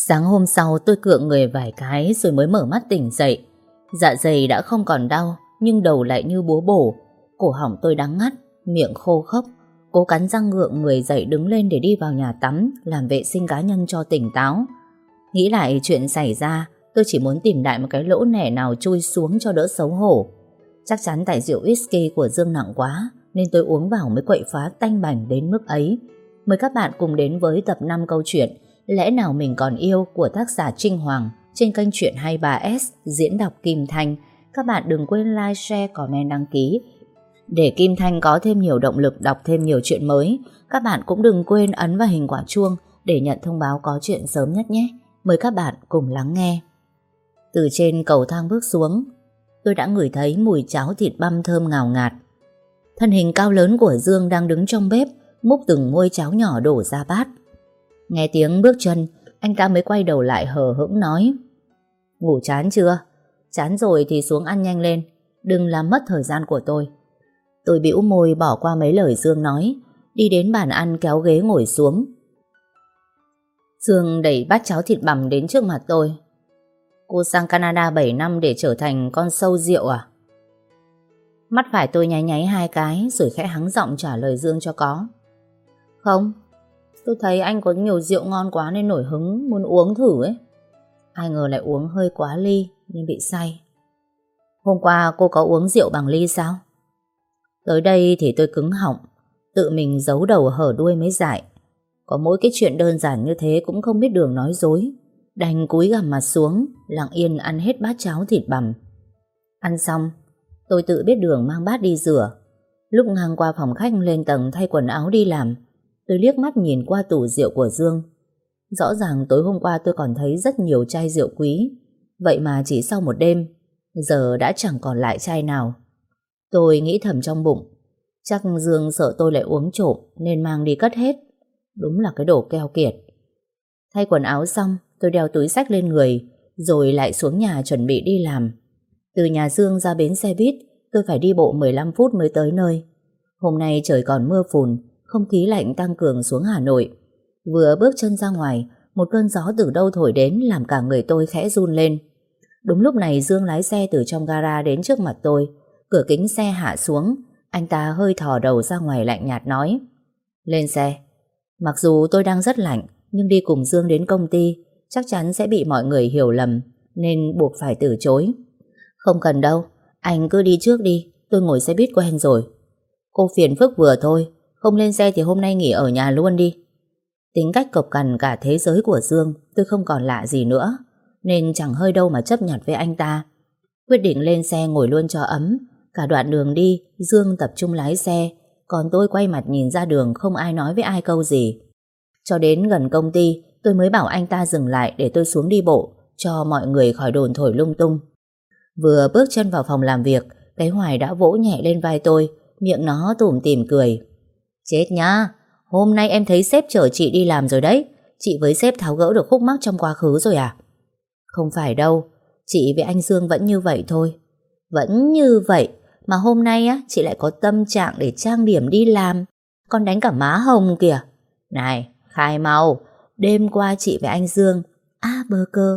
Sáng hôm sau tôi cựa người vài cái rồi mới mở mắt tỉnh dậy. Dạ dày đã không còn đau, nhưng đầu lại như búa bổ. Cổ họng tôi đắng ngắt, miệng khô khốc. Cố cắn răng ngượng người dậy đứng lên để đi vào nhà tắm, làm vệ sinh cá nhân cho tỉnh táo. Nghĩ lại chuyện xảy ra, tôi chỉ muốn tìm lại một cái lỗ nẻ nào chui xuống cho đỡ xấu hổ. Chắc chắn tại rượu whisky của Dương nặng quá, nên tôi uống vào mới quậy phá tanh bành đến mức ấy. Mời các bạn cùng đến với tập 5 câu chuyện Lẽ nào mình còn yêu của tác giả Trinh Hoàng trên kênh Chuyện 23S diễn đọc Kim Thanh. Các bạn đừng quên like, share, comment, đăng ký để Kim Thanh có thêm nhiều động lực đọc thêm nhiều chuyện mới. Các bạn cũng đừng quên ấn vào hình quả chuông để nhận thông báo có chuyện sớm nhất nhé. Mời các bạn cùng lắng nghe. Từ trên cầu thang bước xuống, tôi đã ngửi thấy mùi cháo thịt băm thơm ngào ngạt. Thân hình cao lớn của Dương đang đứng trong bếp, múc từng muôi cháo nhỏ đổ ra bát. Nghe tiếng bước chân, anh ta mới quay đầu lại hờ hững nói: "Ngủ chán chưa? Chán rồi thì xuống ăn nhanh lên, đừng làm mất thời gian của tôi." Tôi bĩu môi bỏ qua mấy lời Dương nói, đi đến bàn ăn kéo ghế ngồi xuống. Dương đẩy bát cháo thịt bằm đến trước mặt tôi. "Cô sang Canada 7 năm để trở thành con sâu rượu à?" Mắt phải tôi nháy nháy hai cái rồi khẽ hắng giọng trả lời Dương cho có. "Không, tôi thấy anh có nhiều rượu ngon quá nên nổi hứng muốn uống thử ấy." Ai ngờ lại uống hơi quá ly nên bị say. "Hôm qua cô có uống rượu bằng ly sao?" Tới đây thì tôi cứng họng, tự mình giấu đầu hở đuôi mới dại. Có mỗi cái chuyện đơn giản như thế cũng không biết đường nói dối, đành cúi gằm mặt xuống, lặng yên ăn hết bát cháo thịt bằm. Ăn xong, tôi tự biết đường mang bát đi rửa. Lúc ngang qua phòng khách lên tầng thay quần áo đi làm, tôi liếc mắt nhìn qua tủ rượu của Dương. Rõ ràng tối hôm qua tôi còn thấy rất nhiều chai rượu quý, vậy mà chỉ sau một đêm, giờ đã chẳng còn lại chai nào. Tôi nghĩ thầm trong bụng, chắc Dương sợ tôi lại uống trộm nên mang đi cất hết. Đúng là cái đồ keo kiệt. Thay quần áo xong, tôi đeo túi xách lên người, rồi lại xuống nhà chuẩn bị đi làm. Từ nhà Dương ra bến xe buýt, tôi phải đi bộ 15 phút mới tới nơi. Hôm nay trời còn mưa phùn, không khí lạnh tăng cường xuống Hà Nội. Vừa bước chân ra ngoài, một cơn gió từ đâu thổi đến làm cả người tôi khẽ run lên. Đúng lúc này Dương lái xe từ trong gara đến trước mặt tôi. Cửa kính xe hạ xuống, anh ta hơi thò đầu ra ngoài lạnh nhạt nói: "Lên xe." Mặc dù tôi đang rất lạnh, nhưng đi cùng Dương đến công ty chắc chắn sẽ bị mọi người hiểu lầm, nên buộc phải từ chối. "Không cần đâu, anh cứ đi trước đi, tôi ngồi xe buýt quen rồi." "Cô phiền phức vừa thôi, không lên xe thì hôm nay nghỉ ở nhà luôn đi." Tính cách cộc cằn cả thế giới của Dương tôi không còn lạ gì nữa, nên chẳng hơi đâu mà chấp nhặt với anh ta. Quyết định lên xe ngồi luôn cho ấm. Cả đoạn đường đi, Dương tập trung lái xe, còn tôi quay mặt nhìn ra đường không ai nói với ai câu gì. Cho đến gần công ty, tôi mới bảo anh ta dừng lại để tôi xuống đi bộ, cho mọi người khỏi đồn thổi lung tung. Vừa bước chân vào phòng làm việc, cái Hoài đã vỗ nhẹ lên vai tôi, miệng nó tủm tỉm cười. "Chết nhá, hôm nay em thấy sếp chở chị đi làm rồi đấy. Chị với sếp tháo gỡ được khúc mắc trong quá khứ rồi à?" "Không phải đâu, chị với anh Dương vẫn như vậy thôi." "Vẫn như vậy mà hôm nay á chị lại có tâm trạng để trang điểm đi làm, còn đánh cả má hồng kìa. Này, khai mau, đêm qua chị với anh Dương Burger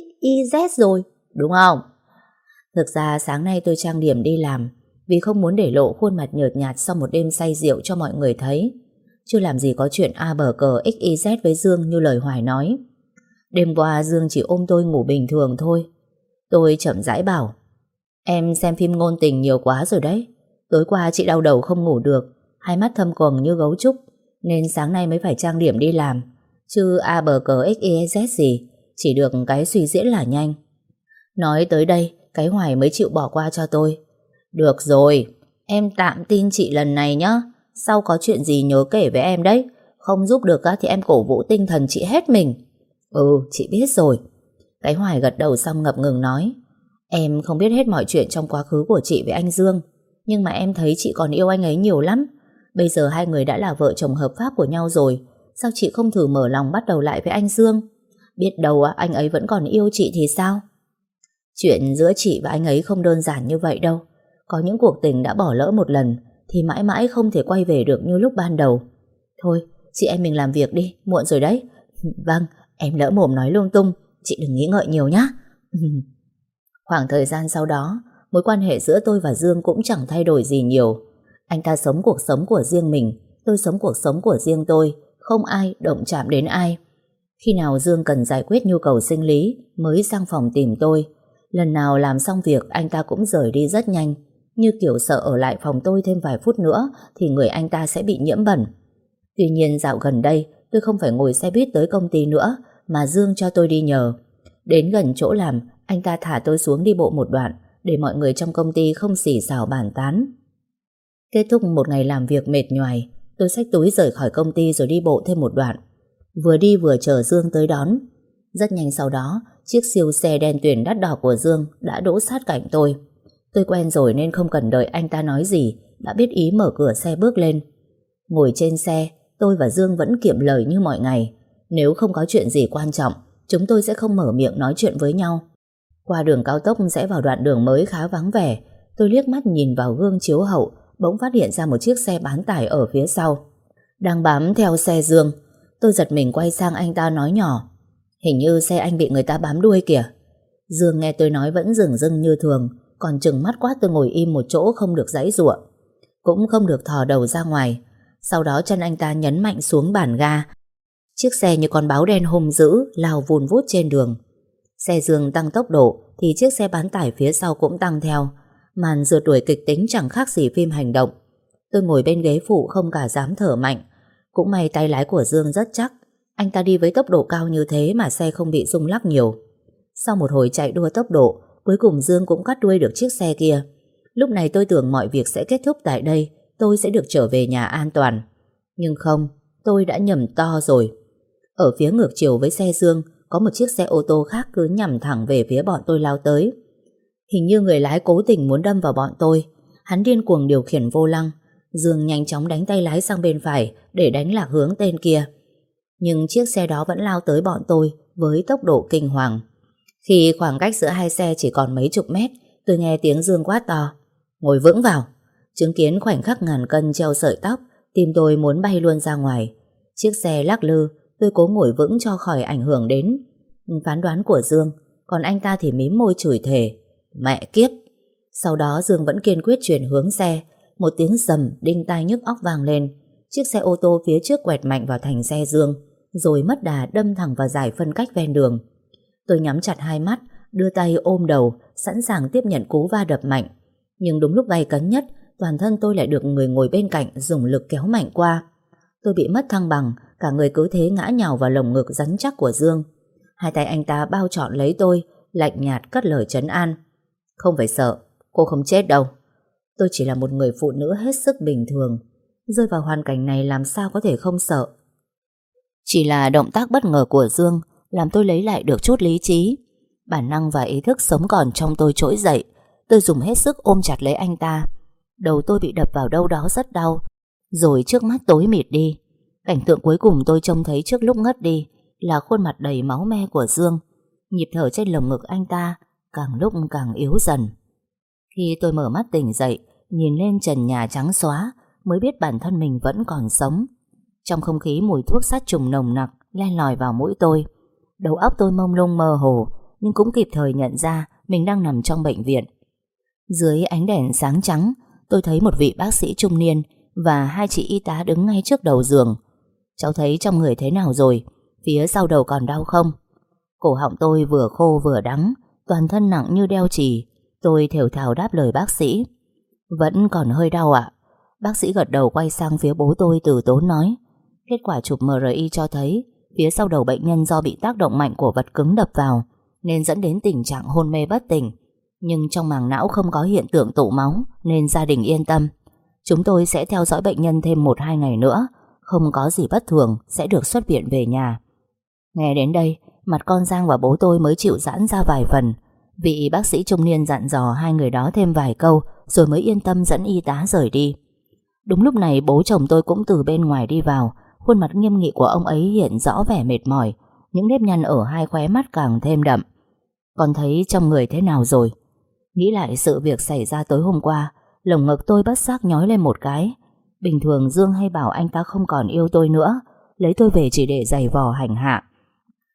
XYZ rồi, đúng không?" Thực ra sáng nay tôi trang điểm đi làm vì không muốn để lộ khuôn mặt nhợt nhạt sau một đêm say rượu cho mọi người thấy. Chưa làm gì có chuyện Burger XYZ với Dương như lời Hoài nói. Đêm qua Dương chỉ ôm tôi ngủ bình thường thôi. Tôi chậm rãi bảo: "Em xem phim ngôn tình nhiều quá rồi đấy. Tối qua chị đau đầu không ngủ được, hai mắt thâm quầng như gấu trúc, nên sáng nay mới phải trang điểm đi làm. Chứ Burger XYZ gì, chỉ được cái suy diễn là nhanh." Nói tới đây, cái Hoài mới chịu bỏ qua cho tôi. "Được rồi, em tạm tin chị lần này nhá. Sau có chuyện gì nhớ kể với em đấy. Không giúp được thì em cổ vũ tinh thần chị hết mình." "Ừ, chị biết rồi." Cái Hoài gật đầu xong ngập ngừng nói: "Em không biết hết mọi chuyện trong quá khứ của chị với anh Dương, nhưng mà em thấy chị còn yêu anh ấy nhiều lắm. Bây giờ hai người đã là vợ chồng hợp pháp của nhau rồi, sao chị không thử mở lòng bắt đầu lại với anh Dương? Biết đâu anh ấy vẫn còn yêu chị thì sao?" Chuyện giữa chị và anh ấy không đơn giản như vậy đâu. Có những cuộc tình đã bỏ lỡ một lần thì mãi mãi không thể quay về được như lúc ban đầu. Thôi, chị em mình làm việc đi, muộn rồi đấy. "Vâng, Em lỡ mồm nói lung tung, chị đừng nghĩ ngợi nhiều nhá. Khoảng thời gian sau đó, mối quan hệ giữa tôi và Dương cũng chẳng thay đổi gì nhiều. Anh ta sống cuộc sống của riêng mình, tôi sống cuộc sống của riêng tôi, không ai động chạm đến ai. Khi nào Dương cần giải quyết nhu cầu sinh lý mới sang phòng tìm tôi. Lần nào làm xong việc anh ta cũng rời đi rất nhanh, như kiểu sợ ở lại phòng tôi thêm vài phút nữa thì người anh ta sẽ bị nhiễm bẩn. Tuy nhiên dạo gần đây tôi không phải ngồi xe buýt tới công ty nữa, mà Dương cho tôi đi nhờ. Đến gần chỗ làm, anh ta thả tôi xuống đi bộ một đoạn để mọi người trong công ty không xì xào bàn tán. Kết thúc một ngày làm việc mệt nhoài, tôi xách túi rời khỏi công ty rồi đi bộ thêm một đoạn. Vừa đi vừa chờ Dương tới đón. Rất nhanh sau đó, chiếc siêu xe đen tuyền đắt đỏ của Dương đã đỗ sát cạnh tôi. Tôi quen rồi nên không cần đợi anh ta nói gì, đã biết ý mở cửa xe bước lên. Ngồi trên xe, tôi và Dương vẫn kiệm lời như mọi ngày. Nếu không có chuyện gì quan trọng, chúng tôi sẽ không mở miệng nói chuyện với nhau. Qua đường cao tốc rẽ vào đoạn đường mới khá vắng vẻ, tôi liếc mắt nhìn vào gương chiếu hậu, bỗng phát hiện ra một chiếc xe bán tải ở phía sau đang bám theo xe Dương. Tôi giật mình quay sang anh ta nói nhỏ: hình như xe anh bị người ta bám đuôi kìa. Dương nghe tôi nói vẫn dửng dưng như thường, còn trừng mắt quát tôi ngồi im một chỗ không được giãy giụa, cũng không được thò đầu ra ngoài. Sau đó chân anh ta nhấn mạnh xuống bàn ga. Chiếc xe như con báo đen hung dữ lao vùn vút trên đường. Xe Dương tăng tốc độ thì chiếc xe bán tải phía sau cũng tăng theo. Màn rượt đuổi kịch tính chẳng khác gì phim hành động. Tôi ngồi bên ghế phụ không cả dám thở mạnh. Cũng may tay lái của Dương rất chắc, anh ta đi với tốc độ cao như thế mà xe không bị rung lắc nhiều. Sau một hồi chạy đua tốc độ, cuối cùng Dương cũng cắt đuôi được chiếc xe kia. Lúc này tôi tưởng mọi việc sẽ kết thúc tại đây, tôi sẽ được trở về nhà an toàn. Nhưng không, tôi đã nhầm to rồi. Ở phía ngược chiều với xe Dương, có một chiếc xe ô tô khác cứ nhằm thẳng về phía bọn tôi lao tới. Hình như người lái cố tình muốn đâm vào bọn tôi. Hắn điên cuồng điều khiển vô lăng. Dương nhanh chóng đánh tay lái sang bên phải để đánh lạc hướng tên kia. Nhưng chiếc xe đó vẫn lao tới bọn tôi với tốc độ kinh hoàng. Khi khoảng cách giữa hai xe chỉ còn mấy chục mét, tôi nghe tiếng Dương quát to: ngồi vững vào. Chứng kiến khoảnh khắc ngàn cân treo sợi tóc, tim tôi muốn bay luôn ra ngoài. Chiếc xe lắc lư, tôi cố ngồi vững cho khỏi ảnh hưởng đến phán đoán của Dương. Còn anh ta thì mím môi chửi thề: mẹ kiếp. Sau đó Dương vẫn kiên quyết chuyển hướng xe. Một tiếng rầm đinh tai nhức óc vang lên. Chiếc xe ô tô phía trước quẹt mạnh vào thành xe Dương, rồi mất đà đâm thẳng vào dải phân cách ven đường. Tôi nhắm chặt hai mắt, đưa tay ôm đầu, sẵn sàng tiếp nhận cú va đập mạnh. Nhưng đúng lúc gay cấn nhất, toàn thân tôi lại được người ngồi bên cạnh dùng lực kéo mạnh qua. Tôi bị mất thăng bằng, cả người cứ thế ngã nhào vào lồng ngực rắn chắc của Dương. Hai tay anh ta bao trọn lấy tôi, lạnh nhạt cất lời trấn an: không phải sợ, cô không chết đâu. Tôi chỉ là một người phụ nữ hết sức bình thường, rơi vào hoàn cảnh này làm sao có thể không sợ. Chỉ là động tác bất ngờ của Dương làm tôi lấy lại được chút lý trí. Bản năng và ý thức sống còn trong tôi trỗi dậy. Tôi dùng hết sức ôm chặt lấy anh ta. Đầu tôi bị đập vào đâu đó rất đau. Rồi trước mắt tối mịt đi. Cảnh tượng cuối cùng tôi trông thấy trước lúc ngất đi là khuôn mặt đầy máu me của Dương. Nhịp thở trên lồng ngực anh ta càng lúc càng yếu dần. Khi tôi mở mắt tỉnh dậy, nhìn lên trần nhà trắng xóa, mới biết bản thân mình vẫn còn sống. Trong không khí mùi thuốc sát trùng nồng nặc len lỏi vào mũi tôi. Đầu óc tôi mông lung mơ hồ, nhưng cũng kịp thời nhận ra mình đang nằm trong bệnh viện. Dưới ánh đèn sáng trắng, tôi thấy một vị bác sĩ trung niên và hai chị y tá đứng ngay trước đầu giường. Cháu thấy trong người thế nào rồi? Phía sau đầu còn đau không? Cổ họng tôi vừa khô vừa đắng, toàn thân nặng như đeo chì. Tôi thều thào đáp lời bác sĩ: vẫn còn hơi đau ạ. Bác sĩ gật đầu quay sang phía bố tôi từ tốn nói: kết quả chụp MRI cho thấy phía sau đầu bệnh nhân do bị tác động mạnh của vật cứng đập vào nên dẫn đến tình trạng hôn mê bất tỉnh. Nhưng trong màng não không có hiện tượng tụ máu nên gia đình yên tâm. Chúng tôi sẽ theo dõi bệnh nhân thêm 1-2 ngày nữa. Không có gì bất thường sẽ được xuất viện về nhà. Nghe đến đây, mặt con Giang và bố tôi mới chịu giãn ra vài phần. Vị bác sĩ trung niên dặn dò hai người đó thêm vài câu rồi mới yên tâm dẫn y tá rời đi. Đúng lúc này bố chồng tôi cũng từ bên ngoài đi vào. Khuôn mặt nghiêm nghị của ông ấy hiện rõ vẻ mệt mỏi, những nếp nhăn ở hai khóe mắt càng thêm đậm. Con thấy trong người thế nào rồi? Nghĩ lại sự việc xảy ra tối hôm qua, lồng ngực tôi bất giác nhói lên một cái. Bình thường Dương hay bảo anh ta không còn yêu tôi nữa, lấy tôi về chỉ để giày vò hành hạ.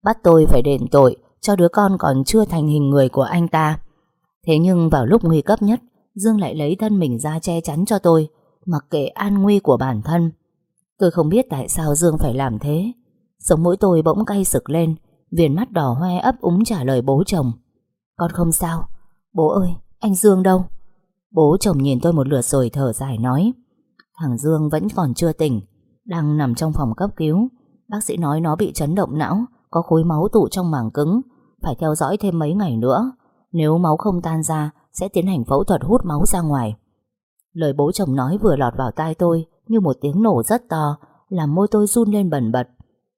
bắt tôi phải đền tội cho đứa con còn chưa thành hình người của anh ta. Thế nhưng vào lúc nguy cấp nhất, Dương lại lấy thân mình ra che chắn cho tôi, mặc kệ an nguy của bản thân. Tôi không biết tại sao Dương phải làm thế. Sống mũi tôi bỗng cay sực lên, viền mắt đỏ hoe ấp úng trả lời bố chồng. Con không sao. Bố ơi, anh Dương đâu? Bố chồng nhìn tôi một lượt rồi thở dài nói, thằng Dương vẫn còn chưa tỉnh, đang nằm trong phòng cấp cứu. Bác sĩ nói nó bị chấn động não, có khối máu tụ trong màng cứng, phải theo dõi thêm mấy ngày nữa. Nếu máu không tan ra, sẽ tiến hành phẫu thuật hút máu ra ngoài. Lời bố chồng nói vừa lọt vào tai tôi như một tiếng nổ rất to, làm môi tôi run lên bần bật.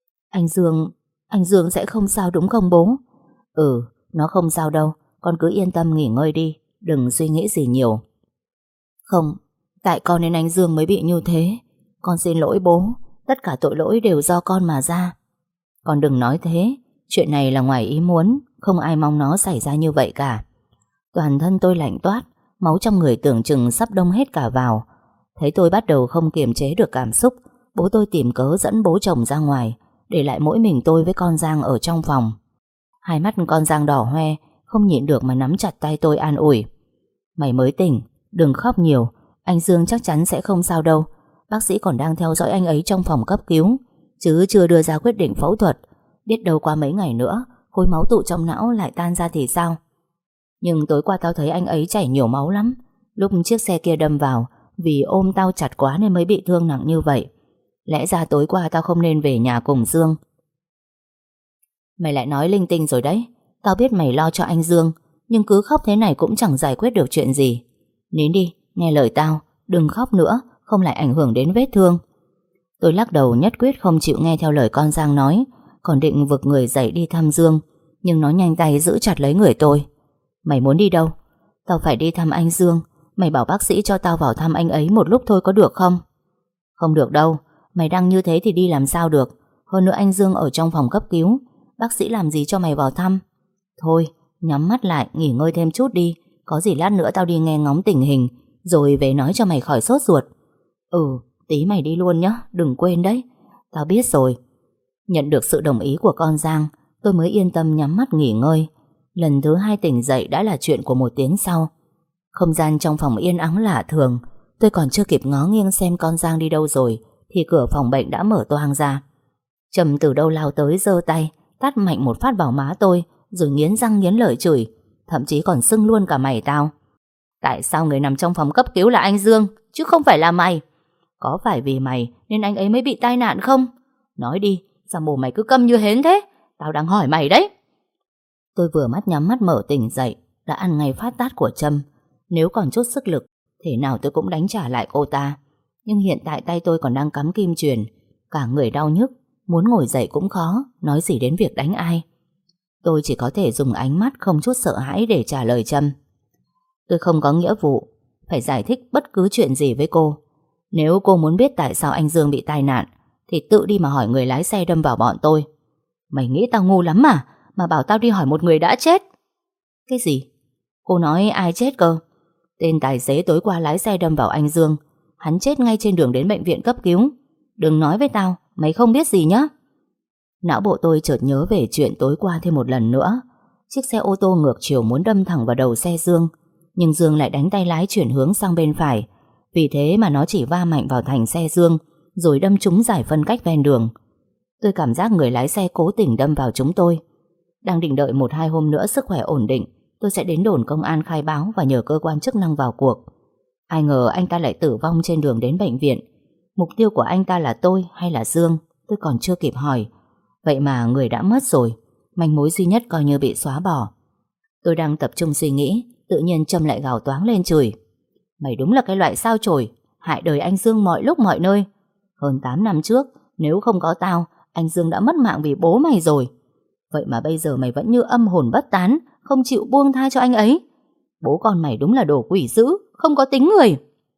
Anh Dương sẽ không sao đúng không bố? Ừ, nó không sao đâu, con cứ yên tâm nghỉ ngơi đi, đừng suy nghĩ gì nhiều. Không, tại con nên anh Dương mới bị như thế. Con xin lỗi bố, tất cả tội lỗi đều do con mà ra. Con đừng nói thế, chuyện này là ngoài ý muốn, không ai mong nó xảy ra như vậy cả. Toàn thân tôi lạnh toát, máu trong người tưởng chừng sắp đông hết cả vào. Thấy tôi bắt đầu không kiềm chế được cảm xúc, bố tôi tìm cớ dẫn bố chồng ra ngoài, để lại mỗi mình tôi với con Giang ở trong phòng. Hai mắt con Giang đỏ hoe, không nhịn được mà nắm chặt tay tôi an ủi. Mày mới tỉnh, đừng khóc nhiều, anh Dương chắc chắn sẽ không sao đâu. Bác sĩ còn đang theo dõi anh ấy trong phòng cấp cứu, chứ chưa đưa ra quyết định phẫu thuật. Biết đâu qua mấy ngày nữa khối máu tụ trong não lại tan ra thì sao? Nhưng tối qua tao thấy anh ấy chảy nhiều máu lắm. Lúc chiếc xe kia đâm vào, vì ôm tao chặt quá nên mới bị thương nặng như vậy. Lẽ ra tối qua tao không nên về nhà cùng Dương. Mày lại nói linh tinh rồi đấy. Tao biết mày lo cho anh Dương, nhưng cứ khóc thế này cũng chẳng giải quyết được chuyện gì. Nín đi, nghe lời tao, đừng khóc nữa, không lại ảnh hưởng đến vết thương. Tôi lắc đầu nhất quyết không chịu nghe theo lời con Giang nói, còn định vực người dậy đi thăm Dương, nhưng nó nhanh tay giữ chặt lấy người tôi. Mày muốn đi đâu? Tao phải đi thăm anh Dương. Mày bảo bác sĩ cho tao vào thăm anh ấy một lúc thôi có được không? Không được đâu. Mày đang như thế thì đi làm sao được. Hơn nữa anh Dương ở trong phòng cấp cứu, bác sĩ làm gì cho mày vào thăm? Thôi, nhắm mắt lại, nghỉ ngơi thêm chút đi. Có gì lát nữa tao đi nghe ngóng tình hình, rồi về nói cho mày khỏi sốt ruột. Ừ, tí mày đi luôn nhé, đừng quên đấy. Tao biết rồi. Nhận được sự đồng ý của con Giang, tôi mới yên tâm nhắm mắt nghỉ ngơi. Lần thứ hai tỉnh dậy đã là chuyện của 1 tiếng sau. Không gian trong phòng yên ắng lạ thường. Tôi còn chưa kịp ngó nghiêng xem con Giang đi đâu rồi thì cửa phòng bệnh đã mở toang ra. Trầm từ đâu lao tới giơ tay tát mạnh một phát vào má tôi, rồi nghiến răng nghiến lợi chửi, thậm chí còn sưng luôn cả mày tao. Tại sao người nằm trong phòng cấp cứu là anh Dương chứ không phải là mày? Có phải vì mày nên anh ấy mới bị tai nạn không? Nói đi, sao mồm mày cứ câm như hến thế? Tao đang hỏi mày đấy. Tôi vừa mắt nhắm mắt mở tỉnh dậy đã ăn ngay phát tát của Trâm. Nếu còn chút sức lực, thế nào tôi cũng đánh trả lại cô ta. Nhưng hiện tại tay tôi còn đang cắm kim chuyền, cả người đau nhức, muốn ngồi dậy cũng khó, nói gì đến việc đánh ai. Tôi chỉ có thể dùng ánh mắt không chút sợ hãi để trả lời Trâm. Tôi không có nghĩa vụ phải giải thích bất cứ chuyện gì với cô. Nếu cô muốn biết tại sao anh Dương bị tai nạn thì tự đi mà hỏi người lái xe đâm vào bọn tôi. Mày nghĩ tao ngu lắm mà bảo tao đi hỏi một người đã chết. Cái gì? Cô nói ai chết cơ? Tên tài xế tối qua lái xe đâm vào anh Dương, hắn chết ngay trên đường đến bệnh viện cấp cứu. Đừng nói với tao mày không biết gì nhá. Não bộ tôi chợt nhớ về chuyện tối qua thêm một lần nữa. Chiếc xe ô tô ngược chiều muốn đâm thẳng vào đầu xe Dương, nhưng Dương lại đánh tay lái chuyển hướng sang bên phải. Vì thế mà nó chỉ va mạnh vào thành xe Dương, rồi đâm trúng giải phân cách ven đường. Tôi cảm giác người lái xe cố tình đâm vào chúng tôi. Đang định đợi 1-2 hôm nữa sức khỏe ổn định, tôi sẽ đến đồn công an khai báo và nhờ cơ quan chức năng vào cuộc. Ai ngờ anh ta lại tử vong trên đường đến bệnh viện. Mục tiêu của anh ta là tôi hay là Dương, tôi còn chưa kịp hỏi. Vậy mà người đã mất rồi, manh mối duy nhất coi như bị xóa bỏ. Tôi đang tập trung suy nghĩ, tự nhiên Trâm lại gào toáng lên chửi. Mày đúng là cái loại sao chổi, hại đời anh Dương mọi lúc mọi nơi. Hơn 8 năm trước, nếu không có tao, anh Dương đã mất mạng vì bố mày rồi. Vậy mà bây giờ mày vẫn như âm hồn bất tán, không chịu buông tha cho anh ấy. Bố con mày đúng là đồ quỷ dữ, không có tính người.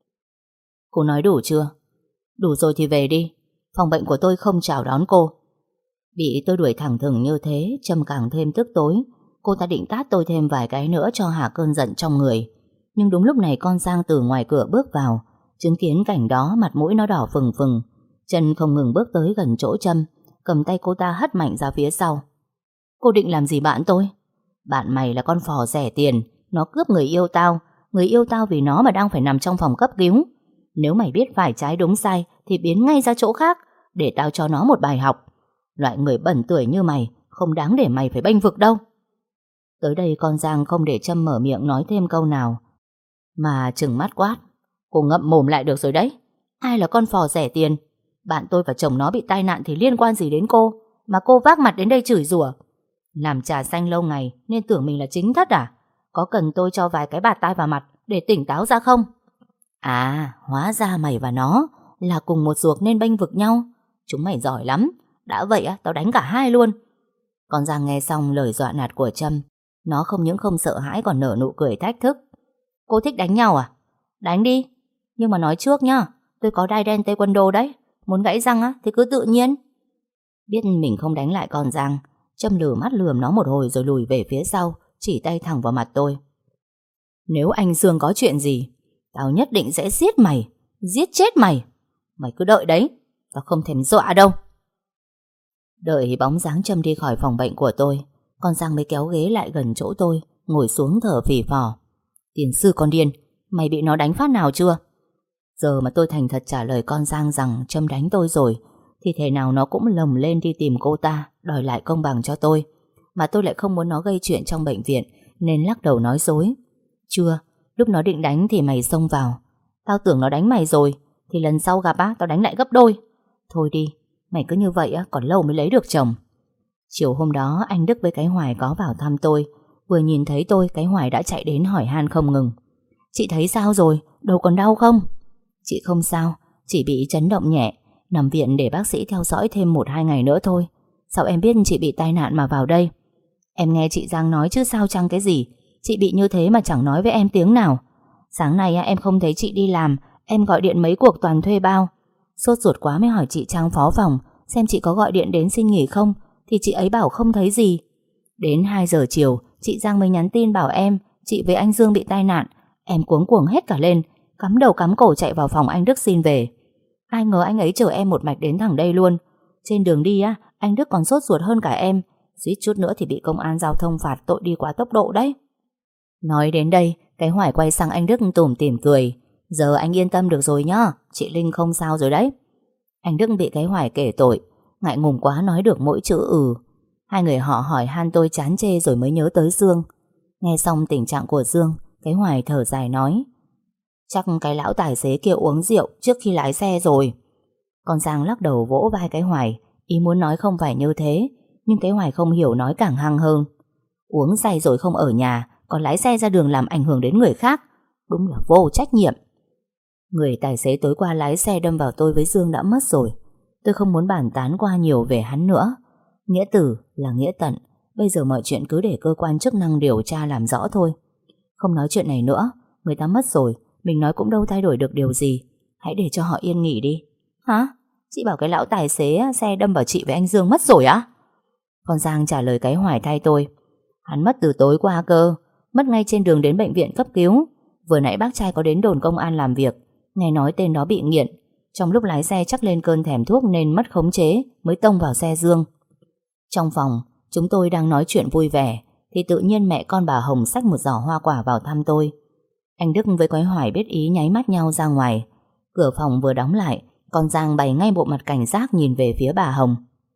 Cô nói đủ chưa? Đủ rồi thì về đi, phòng bệnh của tôi không chào đón cô. Bị tôi đuổi thẳng thừng như thế, Trâm càng thêm tức tối. Cô ta định tát tôi thêm vài cái nữa cho hạ cơn giận trong người. Nhưng đúng lúc này con Giang từ ngoài cửa bước vào. Chứng kiến cảnh đó mặt mũi nó đỏ phừng phừng. Chân không ngừng bước tới gần chỗ Trâm, cầm tay cô ta hất mạnh ra phía sau. Cô định làm gì bạn tôi? Bạn mày là con phò rẻ tiền. Nó cướp người yêu tao. Người yêu tao vì nó mà đang phải nằm trong phòng cấp cứu. Nếu mày biết phải trái đúng sai thì biến ngay ra chỗ khác, để tao cho nó một bài học. Loại người bẩn tuổi như mày không đáng để mày phải bênh vực đâu. Tới đây con Giang không để Trâm mở miệng nói thêm câu nào, mà trừng mắt quát: Cô ngậm mồm lại được rồi đấy. Ai là con phò rẻ tiền? Bạn tôi và chồng nó bị tai nạn thì liên quan gì đến cô, mà cô vác mặt đến đây chửi rủa? Làm trà xanh lâu ngày nên tưởng mình là chính thất à? Có cần tôi cho vài cái bạt tai vào mặt để tỉnh táo ra không? À, hóa ra mày và nó là cùng một ruột nên bênh vực nhau. Chúng mày giỏi lắm. Đã vậy á, tao đánh cả hai luôn. Con Giang nghe xong lời dọa nạt của Trâm, nó không những không sợ hãi còn nở nụ cười thách thức. Cô thích đánh nhau à? Đánh đi. Nhưng mà nói trước nhá, tôi có đai đen taekwondo đấy. Muốn gãy răng á thì cứ tự nhiên. Biết mình không đánh lại con Giang, Trâm lửa mắt lườm nó một hồi rồi lùi về phía sau, chỉ tay thẳng vào mặt tôi. Nếu anh Dương có chuyện gì, tao nhất định sẽ giết mày, giết chết mày. Mày cứ đợi đấy, tao không thèm dọa đâu. Đợi bóng dáng Trâm đi khỏi phòng bệnh của tôi, con Giang mới kéo ghế lại gần chỗ tôi, ngồi xuống thở phì phò. Tiền sư con điên, mày bị nó đánh phát nào chưa? Giờ mà tôi thành thật trả lời con Giang rằng Trâm đánh tôi rồi, thì thể nào nó cũng lồng lên đi tìm cô ta, đòi lại công bằng cho tôi. Mà tôi lại không muốn nó gây chuyện trong bệnh viện, nên lắc đầu nói dối. Chưa, lúc nó định đánh thì mày xông vào. Tao tưởng nó đánh mày rồi, thì lần sau gặp á, tao đánh lại gấp đôi. Thôi đi, mày cứ như vậy á, còn lâu mới lấy được chồng. Chiều hôm đó anh Đức với cái Hoài có vào thăm tôi. Vừa nhìn thấy tôi, cái Hoài đã chạy đến hỏi han không ngừng. Chị thấy sao rồi, đầu còn đau không? Chị không sao, chỉ bị chấn động nhẹ, nằm viện để bác sĩ theo dõi thêm 1-2 ngày nữa thôi. Sao em biết chị bị tai nạn mà vào đây? Em nghe chị Giang nói chứ sao chăng cái gì. Chị bị như thế mà chẳng nói với em tiếng nào. Sáng nay em không thấy chị đi làm, em gọi điện mấy cuộc toàn thuê bao. Sốt ruột quá mới hỏi chị Trang phó phòng xem chị có gọi điện đến xin nghỉ không, thì chị ấy bảo không thấy gì. Đến 2 giờ chiều chị Giang mới nhắn tin bảo em chị với anh Dương bị tai nạn. Em cuống cuồng hết cả lên, cắm đầu cắm cổ chạy vào phòng anh Đức xin về. Ai ngờ anh ấy chở em một mạch đến thẳng đây luôn. Trên đường đi á, anh Đức còn sốt ruột hơn cả em, suýt chút nữa thì bị công an giao thông phạt tội đi quá tốc độ đấy. Nói đến đây, cái Hoài quay sang anh Đức tủm tỉm cười. Giờ anh yên tâm được rồi nhá, chị Linh không sao rồi đấy. Anh Đức bị cái Hoài kể tội, ngại ngùng quá nói được mỗi chữ ừ. Hai người họ hỏi han tôi chán chê rồi mới nhớ tới Dương. Nghe xong tình trạng của Dương, cái Hoài thở dài nói: Chắc cái lão tài xế kia uống rượu trước khi lái xe rồi. Con Giang lắc đầu vỗ vai cái Hoài, ý muốn nói không phải như thế, nhưng cái Hoài không hiểu nói càng hăng hơn. Uống say rồi không ở nhà, còn lái xe ra đường làm ảnh hưởng đến người khác, đúng là vô trách nhiệm. Người tài xế tối qua lái xe đâm vào tôi với Dương đã mất rồi. Tôi không muốn bàn tán qua nhiều về hắn nữa. Nghĩa tử là nghĩa tận. Bây giờ mọi chuyện cứ để cơ quan chức năng điều tra làm rõ thôi. Không nói chuyện này nữa, người ta mất rồi, mình nói cũng đâu thay đổi được điều gì. Hãy để cho họ yên nghỉ đi. Hả? Chị bảo cái lão tài xế xe đâm vào chị với anh Dương mất rồi á? Con Giang trả lời cái Hoài thay tôi. Hắn mất từ tối qua cơ, mất ngay trên đường đến bệnh viện cấp cứu. Vừa nãy bác trai có đến đồn công an làm việc, nghe nói tên đó bị nghiện. Trong lúc lái xe chắc lên cơn thèm thuốc nên mất khống chế, mới tông vào xe Dương. Trong phòng, chúng tôi đang nói chuyện vui vẻ, thì tự nhiên mẹ con bà Hồng xách một giỏ hoa quả vào thăm tôi. Anh Đức với cái Hoài biết ý nháy mắt nhau ra ngoài. Cửa phòng vừa đóng lại, con Giang bày ngay bộ mặt cảnh giác nhìn về phía bà Hồng.